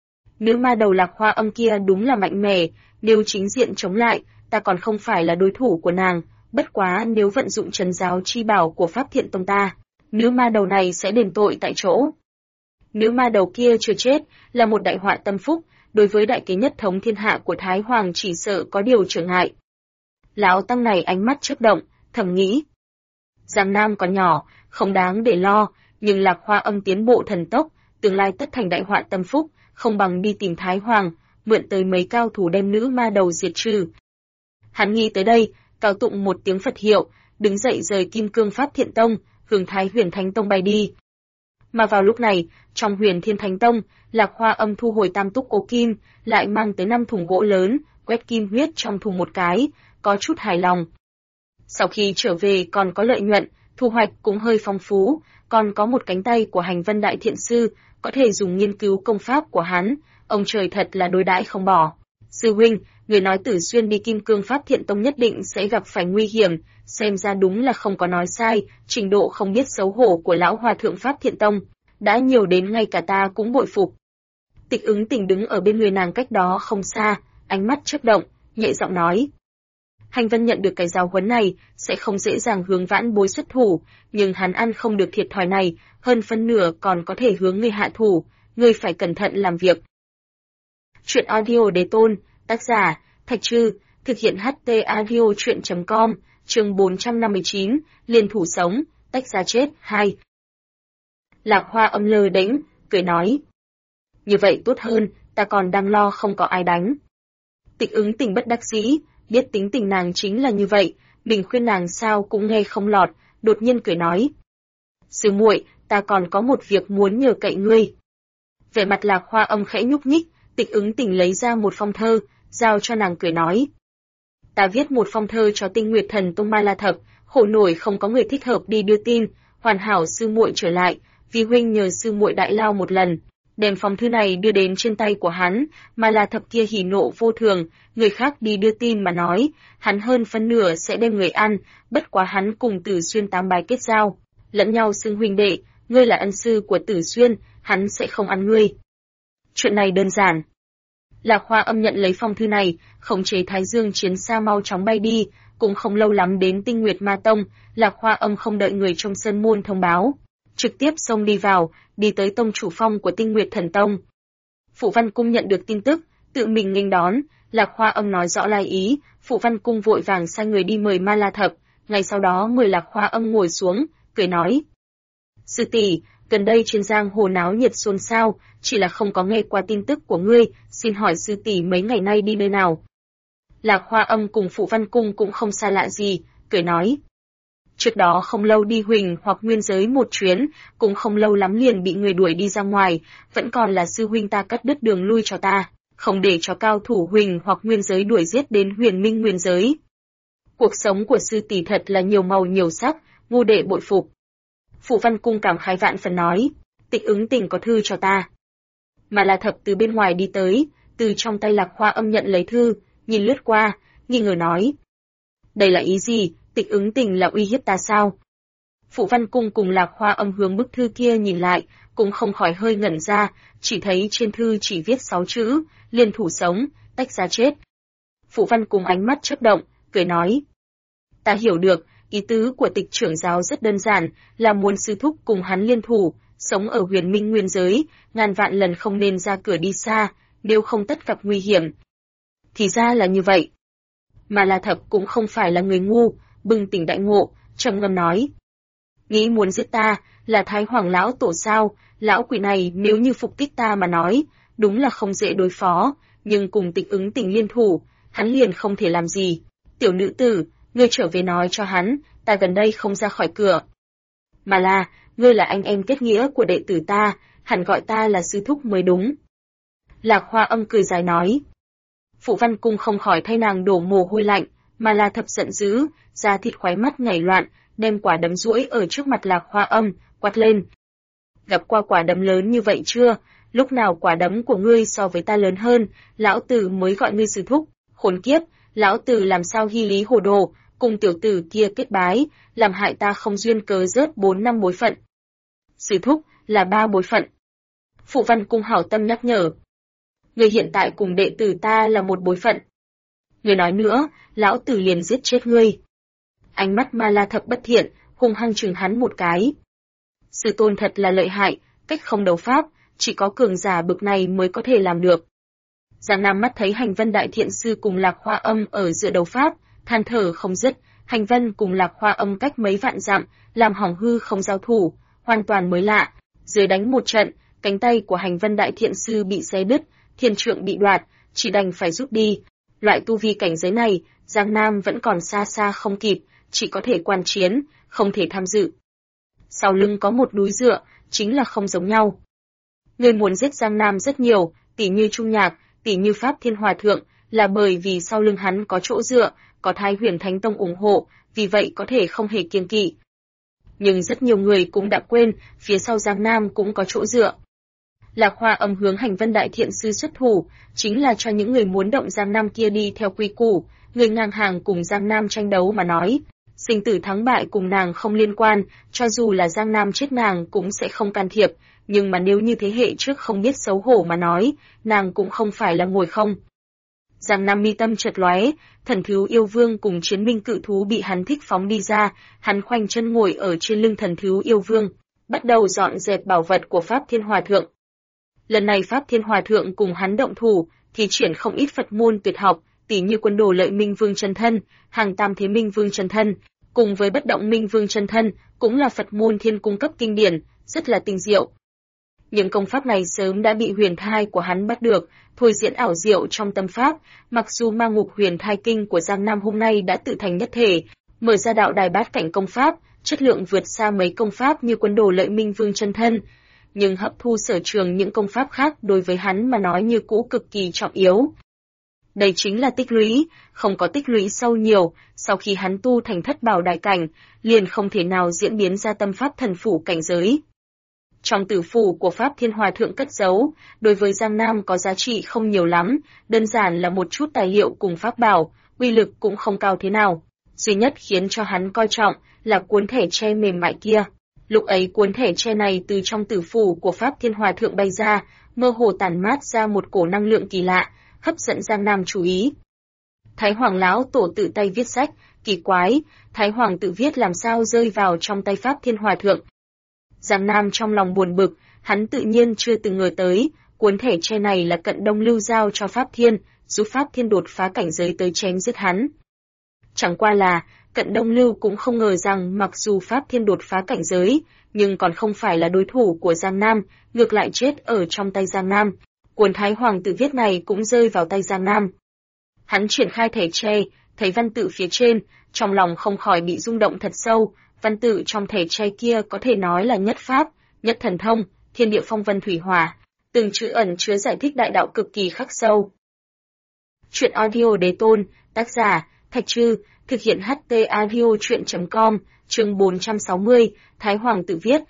Nữ ma đầu Lạc Hoa Âm kia đúng là mạnh mẽ, nếu chính diện chống lại, ta còn không phải là đối thủ của nàng, bất quá nếu vận dụng trấn giáo chi bảo của Pháp Thiện Tông ta, nữ ma đầu này sẽ đền tội tại chỗ. Nữ ma đầu kia chưa chết, là một đại họa tâm phúc, đối với đại kế nhất thống thiên hạ của Thái Hoàng chỉ sợ có điều trở ngại. Lão tăng này ánh mắt chớp động, thầm nghĩ. Giang Nam còn nhỏ, không đáng để lo, nhưng Lạc Hoa Âm tiến bộ thần tốc, tương lai tất thành đại họa tâm phúc, không bằng đi tìm Thái Hoàng, mượn tới mấy cao thủ đem nữ ma đầu diệt trừ. Hắn nghĩ tới đây, cao tụng một tiếng Phật hiệu, đứng dậy rời Kim Cương Pháp Thiện Tông, hướng Thái Huyền Thánh Tông bay đi. Mà vào lúc này, trong Huyền Thiên Thánh Tông, Lạc Hoa Âm thu hồi tam túc ô kim, lại mang tới 5 thùng gỗ lớn, quét kim huyết trong thùng một cái, có chút hài lòng. Sau khi trở về còn có lợi nhuận, thu hoạch cũng hơi phong phú, còn có một cánh tay của Hành Vân Đại Thiện sư, có thể dùng nghiên cứu công pháp của hắn, ông trời thật là đối đãi không bỏ. Sư huynh, người nói Tử Xuyên đi Kim Cương Pháp Thiện Tông nhất định sẽ gặp phải nguy hiểm, xem ra đúng là không có nói sai, trình độ không biết xấu hổ của lão hòa thượng Pháp Thiện Tông, đã nhiều đến ngay cả ta cũng bội phục. Tịch Ứng Tình đứng ở bên người nàng cách đó không xa, ánh mắt chớp động, nhẹ giọng nói. Hành Vân nhận được cái giáo huấn này, sẽ không dễ dàng hướng Vãn Bối xuất thủ, nhưng hắn ăn không được thiệt thòi này, hơn phân nửa còn có thể hướng ngươi hạ thủ, ngươi phải cẩn thận làm việc. Chuyện audio đề tôn, tác giả, Thạch Trư, thực hiện HT audio chuyện.com, chương 459, liên thủ sống, tách ra chết, 2. Lạc Hoa âm lơ đễnh, cười nói. Như vậy tốt hơn, ta còn đang lo không có ai đánh. Tịch Ứng Tình bất đắc dĩ, biết tính tình nàng chính là như vậy, mình khuyên nàng sao cũng nghe không lọt, đột nhiên cười nói. Sư muội, ta còn có một việc muốn nhờ cậy ngươi. Vẻ mặt Lạc Hoa âm khẽ nhúc nhích, Tịch Ứng Tình lấy ra một phong thơ, giao cho nàng cười nói. Ta viết một phong thơ cho Tinh Nguyệt Thần Tông Ma La Thập, khổ nổi không có người thích hợp đi đưa tin, hoàn hảo sư muội trở lại, vì huynh nhờ sư muội đại lao một lần. Đem phong thư này đưa đến trên tay của hắn, Ma La Thập kia hỉ nộ vô thường, người khác đi đưa tin mà nói, hắn hơn phân nửa sẽ đem người ăn, bất quá hắn cùng Tử Xuyên tám bái kết giao, lẫn nhau xưng huynh đệ, ngươi là ân sư của Tử Xuyên, hắn sẽ không ăn ngươi. Chuyện này đơn giản. Lạc Hoa âm nhận lấy phong thư này, khống chế Thái Dương chiến xa mau chóng bay đi, cũng không lâu lắm đến Tinh Nguyệt Ma Tông, Lạc Hoa âm không đợi người trong sơn môn thông báo, trực tiếp xông đi vào, đi tới tông chủ phong của Tinh Nguyệt Thần Tông. Phụ Văn Cung nhận được tin tức, tự mình nghênh đón, Lạc Hoa âm nói rõ lai ý, Phụ Văn Cung vội vàng sai người đi mời Ma La Thập, ngay sau đó mời Lạc Hoa âm ngồi xuống, cười nói: "Sư tỷ, gần đây trên giang hồ náo nhiệt xôn xao, chỉ là không có nghe qua tin tức của ngươi, xin hỏi sư tỷ mấy ngày nay đi nơi nào?" Lạc Hoa âm cùng Phụ Văn Cung cũng không xa lạ gì, cười nói: "Trước đó không lâu đi Huỳnh hoặc Nguyên giới một chuyến, cũng không lâu lắm liền bị người đuổi đi ra ngoài, vẫn còn là sư huynh ta cắt đứt đường lui cho ta, không để cho cao thủ Huỳnh hoặc Nguyên giới đuổi giết đến Huyền Minh Nguyên giới. Cuộc sống của sư tỷ thật là nhiều màu nhiều sắc, ngu đệ bội phục." Phụ Văn Cung cảm khái vạn phần nói: "Tịch Ứng Tình có thư cho ta." Mà La Thập từ bên ngoài đi tới, từ trong tay Lạc Hoa âm nhận lấy thư, nhìn lướt qua, nghi ngờ nói: "Đây là ý gì, Tịch Ứng Tình là uy hiếp ta sao?" Phụ Văn Cung cùng Lạc Hoa âm hướng bức thư kia nhìn lại, cũng không khỏi hơi ngẩn ra, chỉ thấy trên thư chỉ viết 6 chữ, liên thủ sống, tách ra chết. Phụ Văn Cung ánh mắt chớp động, cười nói: "Ta hiểu được, ý tứ của Tịch trưởng giáo rất đơn giản, là muốn sư thúc cùng hắn liên thủ, sống ở Huyền Minh Nguyên giới, ngàn vạn lần không nên ra cửa đi xa, nếu không tất gặp nguy hiểm." Thì ra là như vậy. Mà La Thập cũng không phải là người ngu, bừng tỉnh đại ngộ, trầm ngâm nói: "Nghĩ muốn giết ta, là Thái Hoàng lão tổ sao? Lão quỷ này nếu như phục kích ta mà nói, đúng là không dễ đối phó, nhưng cùng Tịch Ứng Tình liên thủ, hắn liền không thể làm gì. Tiểu nữ tử, ngươi trở về nói cho hắn, ta gần đây không ra khỏi cửa. Mà là, ngươi là anh em kết nghĩa của đệ tử ta, hẳn gọi ta là sư thúc mới đúng." Lạc Hoa âm cười dài nói. Phụ Văn Cung không khỏi thay nàng đổ mồ hôi lạnh, mà La Thập giận dữ, da thịt khoái mắt nhảy loạn, đem quả đấm duỗi ở trước mặt Lạc Hoa âm, quát lên: "Gặp qua quả đấm lớn như vậy chưa? Lúc nào quả đấm của ngươi so với ta lớn hơn, lão tử mới gọi ngươi sư thúc, khốn kiếp, lão tử làm sao hy lý hồ đồ, cùng tiểu tử kia kết bái, làm hại ta không duyên cớ rớt 4 năm bối phận." "Sư thúc, là 3 bối phận." Phụ Văn Cung hảo tâm nhắc nhở. "Ngươi hiện tại cùng đệ tử ta là 1 bối phận. Ngươi nói nữa, lão tử liền giết chết ngươi." Ánh mắt Ma La Thập bất thiện, hung hăng chừng hắn một cái. Sư tôn thật là lợi hại, cách không đấu pháp, chỉ có cường giả bực này mới có thể làm được. Giang Nam mắt thấy Hành Vân đại thiện sư cùng Lạc Hoa âm ở giữa đấu pháp, than thở không dứt, Hành Vân cùng Lạc Hoa âm cách mấy vạn dặm, làm hỏng hư không giao thủ, hoàn toàn mới lạ. Dưới đánh một trận, cánh tay của Hành Vân đại thiện sư bị xé đứt, thiên trượng bị đoạt, chỉ đành phải rút đi. Loại tu vi cảnh giới này, Giang Nam vẫn còn xa xa không kịp, chỉ có thể quan chiến, không thể tham dự. Sau lưng có một núi dựa, chính là không giống nhau. Người muốn giết Giang Nam rất nhiều, tỉ như Trung Nhạc, tỉ như Pháp Thiên Hòa Thượng, là bởi vì sau lưng hắn có chỗ dựa, có Thái Huyền Thánh Tông ủng hộ, vì vậy có thể không hề kiêng kỵ. Nhưng rất nhiều người cũng đã quên, phía sau Giang Nam cũng có chỗ dựa. Lạc Hoa âm hướng Hành Vân đại thiện sư xuất thủ, chính là cho những người muốn động Giang Nam kia đi theo quy củ, người ngang hàng cùng Giang Nam tranh đấu mà nói. Sinh tử thắng bại cùng nàng không liên quan, cho dù là Giang Nam chết nàng cũng sẽ không can thiệp, nhưng mà nếu như thế hệ trước không biết xấu hổ mà nói, nàng cũng không phải là ngồi không. Giang Nam mi tâm chợt lóe, Thần Thú Yêu Vương cùng chiến binh cự thú bị hắn thích phóng đi ra, hắn khoanh chân ngồi ở trên lưng Thần Thú Yêu Vương, bắt đầu dọn dẹp bảo vật của Pháp Thiên Hòa Thượng. Lần này Pháp Thiên Hòa Thượng cùng hắn động thủ, thì triển không ít Phật môn tuyệt học, tỉ như Quân Đồ Lợi Minh Vương chân thân, Hàng Tam Thế Minh Vương chân thân, cùng với Bất Động Minh Vương chân thân, cũng là Phật môn thiên cung cấp kinh điển, rất là tinh diệu. Những công pháp này sớm đã bị huyền thai của hắn bắt được, thôi diễn ảo diệu trong tâm pháp, mặc dù ma ngục huyền thai kinh của Giang Nam hôm nay đã tự thành nhất thể, mở ra đạo đài bát cảnh công pháp, chất lượng vượt xa mấy công pháp như Quân Đồ Lợi Minh Vương chân thân, nhưng hấp thu sở trường những công pháp khác đối với hắn mà nói như cũ cực kỳ trọng yếu. Đây chính là tích lũy, không có tích lũy sâu nhiều, sau khi hắn tu thành thất bảo đại cảnh, liền không thể nào diễn biến ra tâm pháp thần phủ cảnh giới. Trong tử phủ của Pháp Thiên Hòa Thượng cất giấu, đối với Giang Nam có giá trị không nhiều lắm, đơn giản là một chút tài liệu cùng pháp bảo, uy lực cũng không cao thế nào. Duy nhất khiến cho hắn coi trọng là cuốn thẻ tre mềm mại kia. Lúc ấy cuốn thẻ tre này từ trong tử phủ của Pháp Thiên Hòa Thượng bay ra, mơ hồ tản mát ra một cổ năng lượng kỳ lạ, hấp dẫn Giang Nam chú ý. Thái Hoàng lão tổ tự tay viết sách, kỳ quái, Thái Hoàng tự viết làm sao rơi vào trong tay Pháp Thiên Hòa Thượng. Giang Nam trong lòng buồn bực, hắn tự nhiên chưa từng ngờ tới, cuốn thẻ tre này là Cận Đông Lưu giao cho Pháp Thiên, giúp Pháp Thiên đột phá cảnh giới tới chém giết hắn. Chẳng qua là, Cận Đông Lưu cũng không ngờ rằng mặc dù Pháp Thiên đột phá cảnh giới, nhưng còn không phải là đối thủ của Giang Nam, ngược lại chết ở trong tay Giang Nam. Cuốn Thái Hoàng tự viết này cũng rơi vào tay Giang Nam. Hắn triển khai thẻ tre, thấy văn tự phía trên, trong lòng không khỏi bị rung động thật sâu. Văn tự trong thẻ tre kia có thể nói là nhất pháp, nhất thần thông, thiên địa phong vân thủy hỏa, từng chữ ẩn chứa giải thích đại đạo cực kỳ khắc sâu. Truyện audio Đế Tôn, tác giả Thạch Trư, thực hiện HT Audio Truyện.com, chương 460, Thái Hoàng tự viết.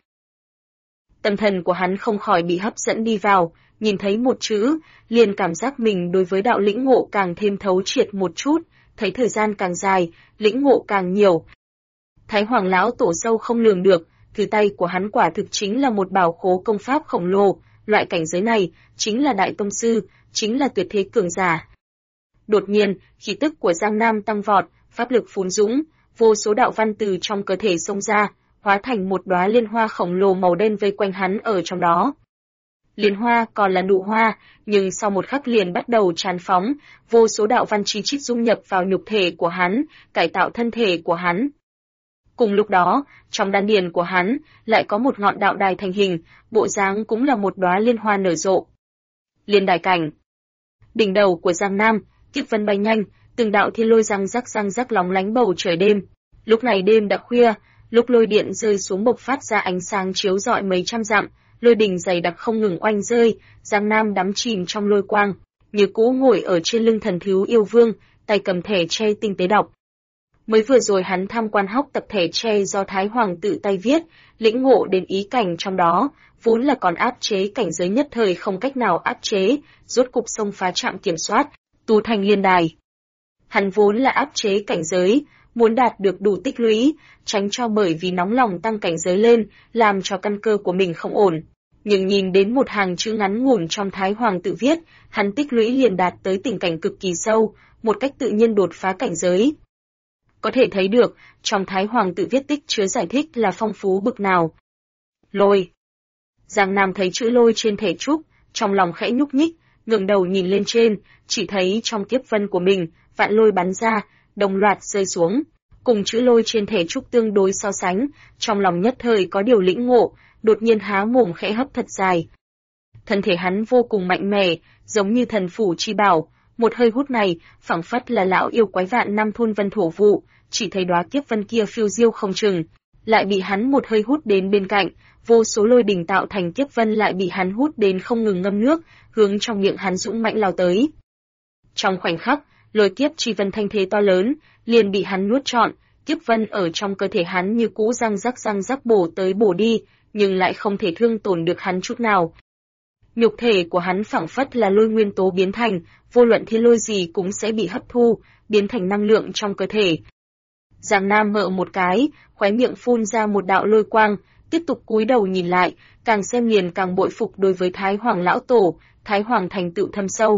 Tâm thần của hắn không khỏi bị hấp dẫn đi vào, nhìn thấy một chữ, liền cảm giác mình đối với đạo lĩnh ngộ càng thêm thấu triệt một chút, thấy thời gian càng dài, lĩnh ngộ càng nhiều. Thái Hoàng lão tổ sâu không lường được, từ tay của hắn quả thực chính là một bảo khố công pháp khổng lồ, loại cảnh giới này chính là đại tông sư, chính là tuyệt thế cường giả. Đột nhiên, khí tức của Giang Nam tăng vọt, pháp lực phún dũng, vô số đạo văn từ trong cơ thể xông ra, hóa thành một đóa liên hoa khổng lồ màu đen vây quanh hắn ở trong đó. Liên hoa còn là nụ hoa, nhưng sau một khắc liền bắt đầu tràn phóng, vô số đạo văn chi chít dung nhập vào nhục thể của hắn, cải tạo thân thể của hắn. Cùng lúc đó, trong đan điền của hắn, lại có một ngọn đạo đài thành hình, bộ dáng cũng là một đóa liên hoa nở rộ. Liên đài cảnh. Đỉnh đầu của Giang Nam, kiếp vân bay nhanh, từng đạo thiên lôi răng rắc lóng lánh bầu trời đêm. Lúc này đêm đã khuya, lúc lôi điện rơi xuống bộc phát ra ánh sáng chiếu rọi mấy trăm dặm, lôi đình dày đặc không ngừng oanh rơi, Giang Nam đắm chìm trong lôi quang, như cũ ngồi ở trên lưng Thần Thú Yêu Vương, tay cầm thẻ tre tinh tế đọc. Mới vừa rồi hắn tham quan hóc tập thẻ tre do Thái Hoàng tự tay viết, lĩnh ngộ đến ý cảnh trong đó, vốn là còn áp chế cảnh giới nhất thời không cách nào áp chế, rốt cục xông phá trạm kiểm soát, tu thành liên đài. Hắn vốn là áp chế cảnh giới, muốn đạt được đủ tích lũy, tránh cho bởi vì nóng lòng tăng cảnh giới lên, làm cho căn cơ của mình không ổn. Nhưng nhìn đến một hàng chữ ngắn ngủn trong Thái Hoàng tự viết, hắn tích lũy liền đạt tới tình cảnh cực kỳ sâu, một cách tự nhiên đột phá cảnh giới. Có thể thấy được, trong Thái Hoàng tự viết tích chứa giải thích là phong phú bực nào. Lôi. Giang Nam thấy chữ lôi trên thẻ trúc, trong lòng khẽ nhúc nhích, ngẩng đầu nhìn lên trên, chỉ thấy trong kiếp vân của mình, vạn lôi bắn ra, đồng loạt rơi xuống. Cùng chữ lôi trên thẻ trúc tương đối so sánh, trong lòng nhất thời có điều lĩnh ngộ, đột nhiên há mồm khẽ hấp thật dài. Thân thể hắn vô cùng mạnh mẽ, giống như thần phủ chi bảo, một hơi hút này, phảng phất là lão yêu quái vạn năm thôn vân thổ vụ, chỉ thấy đóa kiếp vân kia phiêu diêu không chừng, lại bị hắn một hơi hút đến bên cạnh, vô số lôi đình tạo thành kiếp vân lại bị hắn hút đến không ngừng ngâm nước, hướng trong miệng hắn dũng mãnh lao tới. Trong khoảnh khắc, lôi kiếp chi vân thanh thế to lớn, liền bị hắn nuốt trọn, kiếp vân ở trong cơ thể hắn như cũ răng rắc bổ tới bổ đi, nhưng lại không thể thương tổn được hắn chút nào. Nhục thể của hắn phảng phất là lôi nguyên tố biến thành, vô luận thiên lôi gì cũng sẽ bị hấp thu, biến thành năng lượng trong cơ thể. Giang Nam mợ một cái, khóe miệng phun ra một đạo lôi quang, tiếp tục cúi đầu nhìn lại, càng xem liền càng bội phục đối với Thái Hoàng lão tổ, Thái Hoàng thành tựu thâm sâu,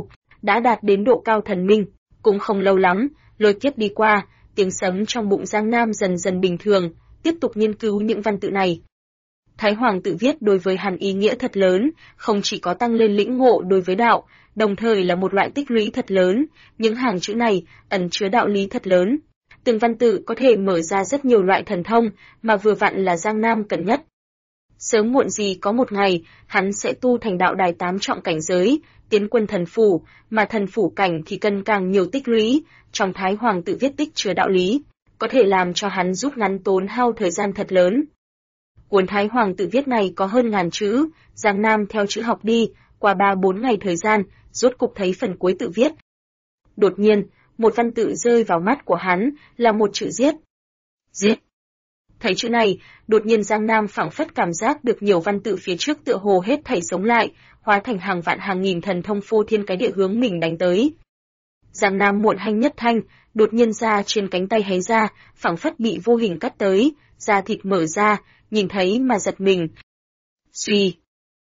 đã đạt đến độ cao thần minh. Cũng không lâu lắm, lôi kiếp đi qua, tiếng sấm trong bụng Giang Nam dần dần bình thường, tiếp tục nghiên cứu những văn tự này. Thái Hoàng tự viết đối với hắn ý nghĩa thật lớn, không chỉ có tăng lên lĩnh ngộ đối với đạo, đồng thời là một loại tích lũy thật lớn, những hàng chữ này ẩn chứa đạo lý thật lớn. Từng văn tự có thể mở ra rất nhiều loại thần thông, mà vừa vặn là Giang Nam cần nhất. Sớm muộn gì có một ngày, hắn sẽ tu thành đạo đài 8 trọng cảnh giới, tiến quân thần phủ, mà thần phủ cảnh thì cần càng nhiều tích lũy, trong Thái Hoàng tự viết tích chứa đạo lý, có thể làm cho hắn rút ngắn tốn hao thời gian thật lớn. Cuốn Thái Hoàng tự viết này có hơn 1000 chữ, Giang Nam theo chữ học đi, qua 3-4 ngày thời gian, rốt cục thấy phần cuối tự viết. Đột nhiên, một văn tự rơi vào mắt của hắn, là một chữ giết. Giết. Thấy chữ này, đột nhiên Giang Nam phảng phất cảm giác được nhiều văn tự phía trước tựa hồ hết thảy sống lại, hóa thành hàng vạn hàng nghìn thần thông phô thiên cái địa hướng mình đánh tới. Giang Nam muộn hanh nhất thanh, đột nhiên da trên cánh tay hé ra, phảng phất bị vô hình cắt tới, da thịt mở ra, nhìn thấy mà giật mình. Suy.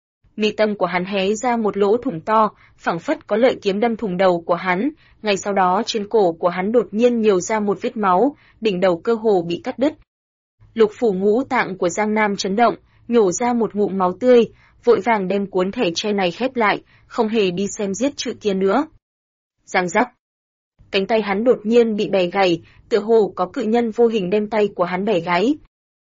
Mi tâm của hắn hé ra một lỗ thủng to, phảng phất có lợi kiếm đâm thủng đầu của hắn, ngay sau đó trên cổ của hắn đột nhiên nhiều ra một vết máu, đỉnh đầu cơ hồ bị cắt đứt. Lục phủ ngũ tạng của Giang Nam chấn động, nhổ ra một ngụm máu tươi, vội vàng đem cuốn thẻ tre này khép lại, không hề đi xem giết chữ kia nữa. Giang giác. Cánh tay hắn đột nhiên bị bẻ gãy, tựa hồ có cự nhân vô hình đem tay của hắn bẻ gãy.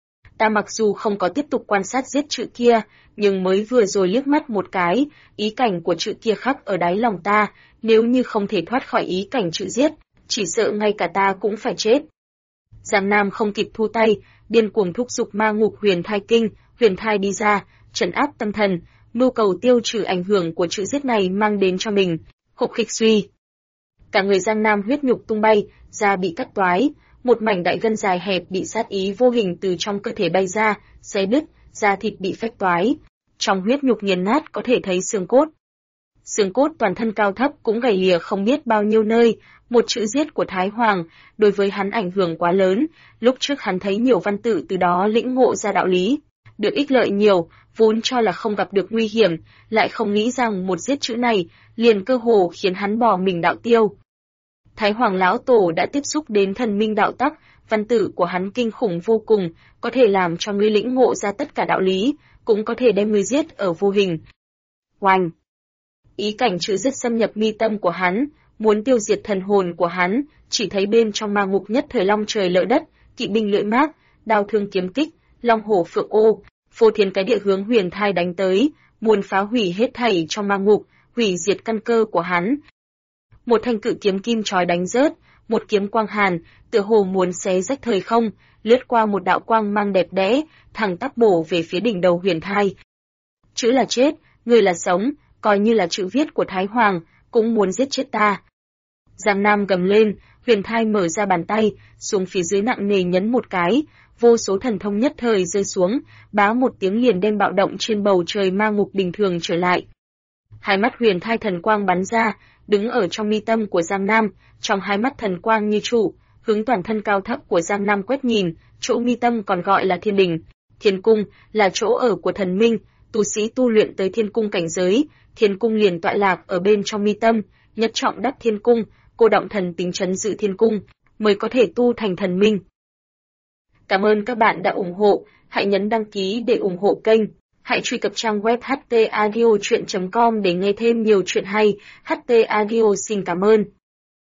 Ta mặc dù không có tiếp tục quan sát giết chữ kia, nhưng mới vừa rồi liếc mắt một cái, ý cảnh của chữ kia khắc ở đáy lòng ta, nếu như không thể thoát khỏi ý cảnh chữ giết, chỉ sợ ngay cả ta cũng phải chết. Giang Nam không kịp thu tay, điên cuồng thúc giục ma ngục huyền thai kinh, huyền thai đi ra, trấn áp tâm thần, mưu cầu tiêu trừ ảnh hưởng của chữ giết này mang đến cho mình. Hộp khịch suy. Cả người Giang Nam huyết nhục tung bay, da bị cắt toái, một mảnh đại gân dài hẹp bị sát ý vô hình từ trong cơ thể bay ra, xé đứt, da thịt bị phách toái. Trong huyết nhục nghiền nát có thể thấy xương cốt. Xương cốt toàn thân cao thấp cũng gầy lìa không biết bao nhiêu nơi, một chữ giết của Thái Hoàng, đối với hắn ảnh hưởng quá lớn, lúc trước hắn thấy nhiều văn tự từ đó lĩnh ngộ ra đạo lý, được ích lợi nhiều, vốn cho là không gặp được nguy hiểm, lại không nghĩ rằng một giết chữ này, liền cơ hồ khiến hắn bỏ mình đạo tiêu. Thái Hoàng lão tổ đã tiếp xúc đến thần minh đạo tắc, văn tự của hắn kinh khủng vô cùng, có thể làm cho ngươi lĩnh ngộ ra tất cả đạo lý, cũng có thể đem ngươi giết ở vô hình. Oanh! Ý cảnh chữ giết xâm nhập mi tâm của hắn, muốn tiêu diệt thần hồn của hắn, chỉ thấy bên trong ma ngục nhất thời long trời lở đất, kỵ binh lưỡi mác, đao thương kiếm kích, long hổ phượng ô, phô thiên cái địa hướng huyền thai đánh tới, muốn phá hủy hết thảy trong ma ngục, hủy diệt căn cơ của hắn. Một thanh cự kiếm kim chói đánh rớt, một kiếm quang hàn, tựa hồ muốn xé rách thời không, lướt qua một đạo quang mang đẹp đẽ, thẳng tắp bổ về phía đỉnh đầu huyền thai. Chữ là chết, người là sống, coi như là chữ viết của Thái Hoàng, cũng muốn giết chết ta. Giang Nam gầm lên, huyền thai mở ra bàn tay, xuống phía dưới nặng nề nhấn một cái, vô số thần thông nhất thời rơi xuống, bá một tiếng liền đem bạo động trên bầu trời ma ngục bình thường trở lại. Hai mắt huyền thai thần quang bắn ra, đứng ở trong mi tâm của Giang Nam, trong hai mắt thần quang như trụ, hướng toàn thân cao thấp của Giang Nam quét nhìn, chỗ mi tâm còn gọi là thiên đình. Thiên cung là chỗ ở của thần minh, tu sĩ tu luyện tới thiên cung cảnh giới, thiên cung liền tọa lạc ở bên trong mi tâm, nhất trọng đắc thiên cung, cô động thần tính trấn giữ thiên cung, mới có thể tu thành thần minh. Cảm ơn các bạn đã ủng hộ, hãy nhấn đăng ký để ủng hộ kênh. Hãy truy cập trang web htaudio.com để nghe thêm nhiều chuyện hay. HT Audio xin cảm ơn.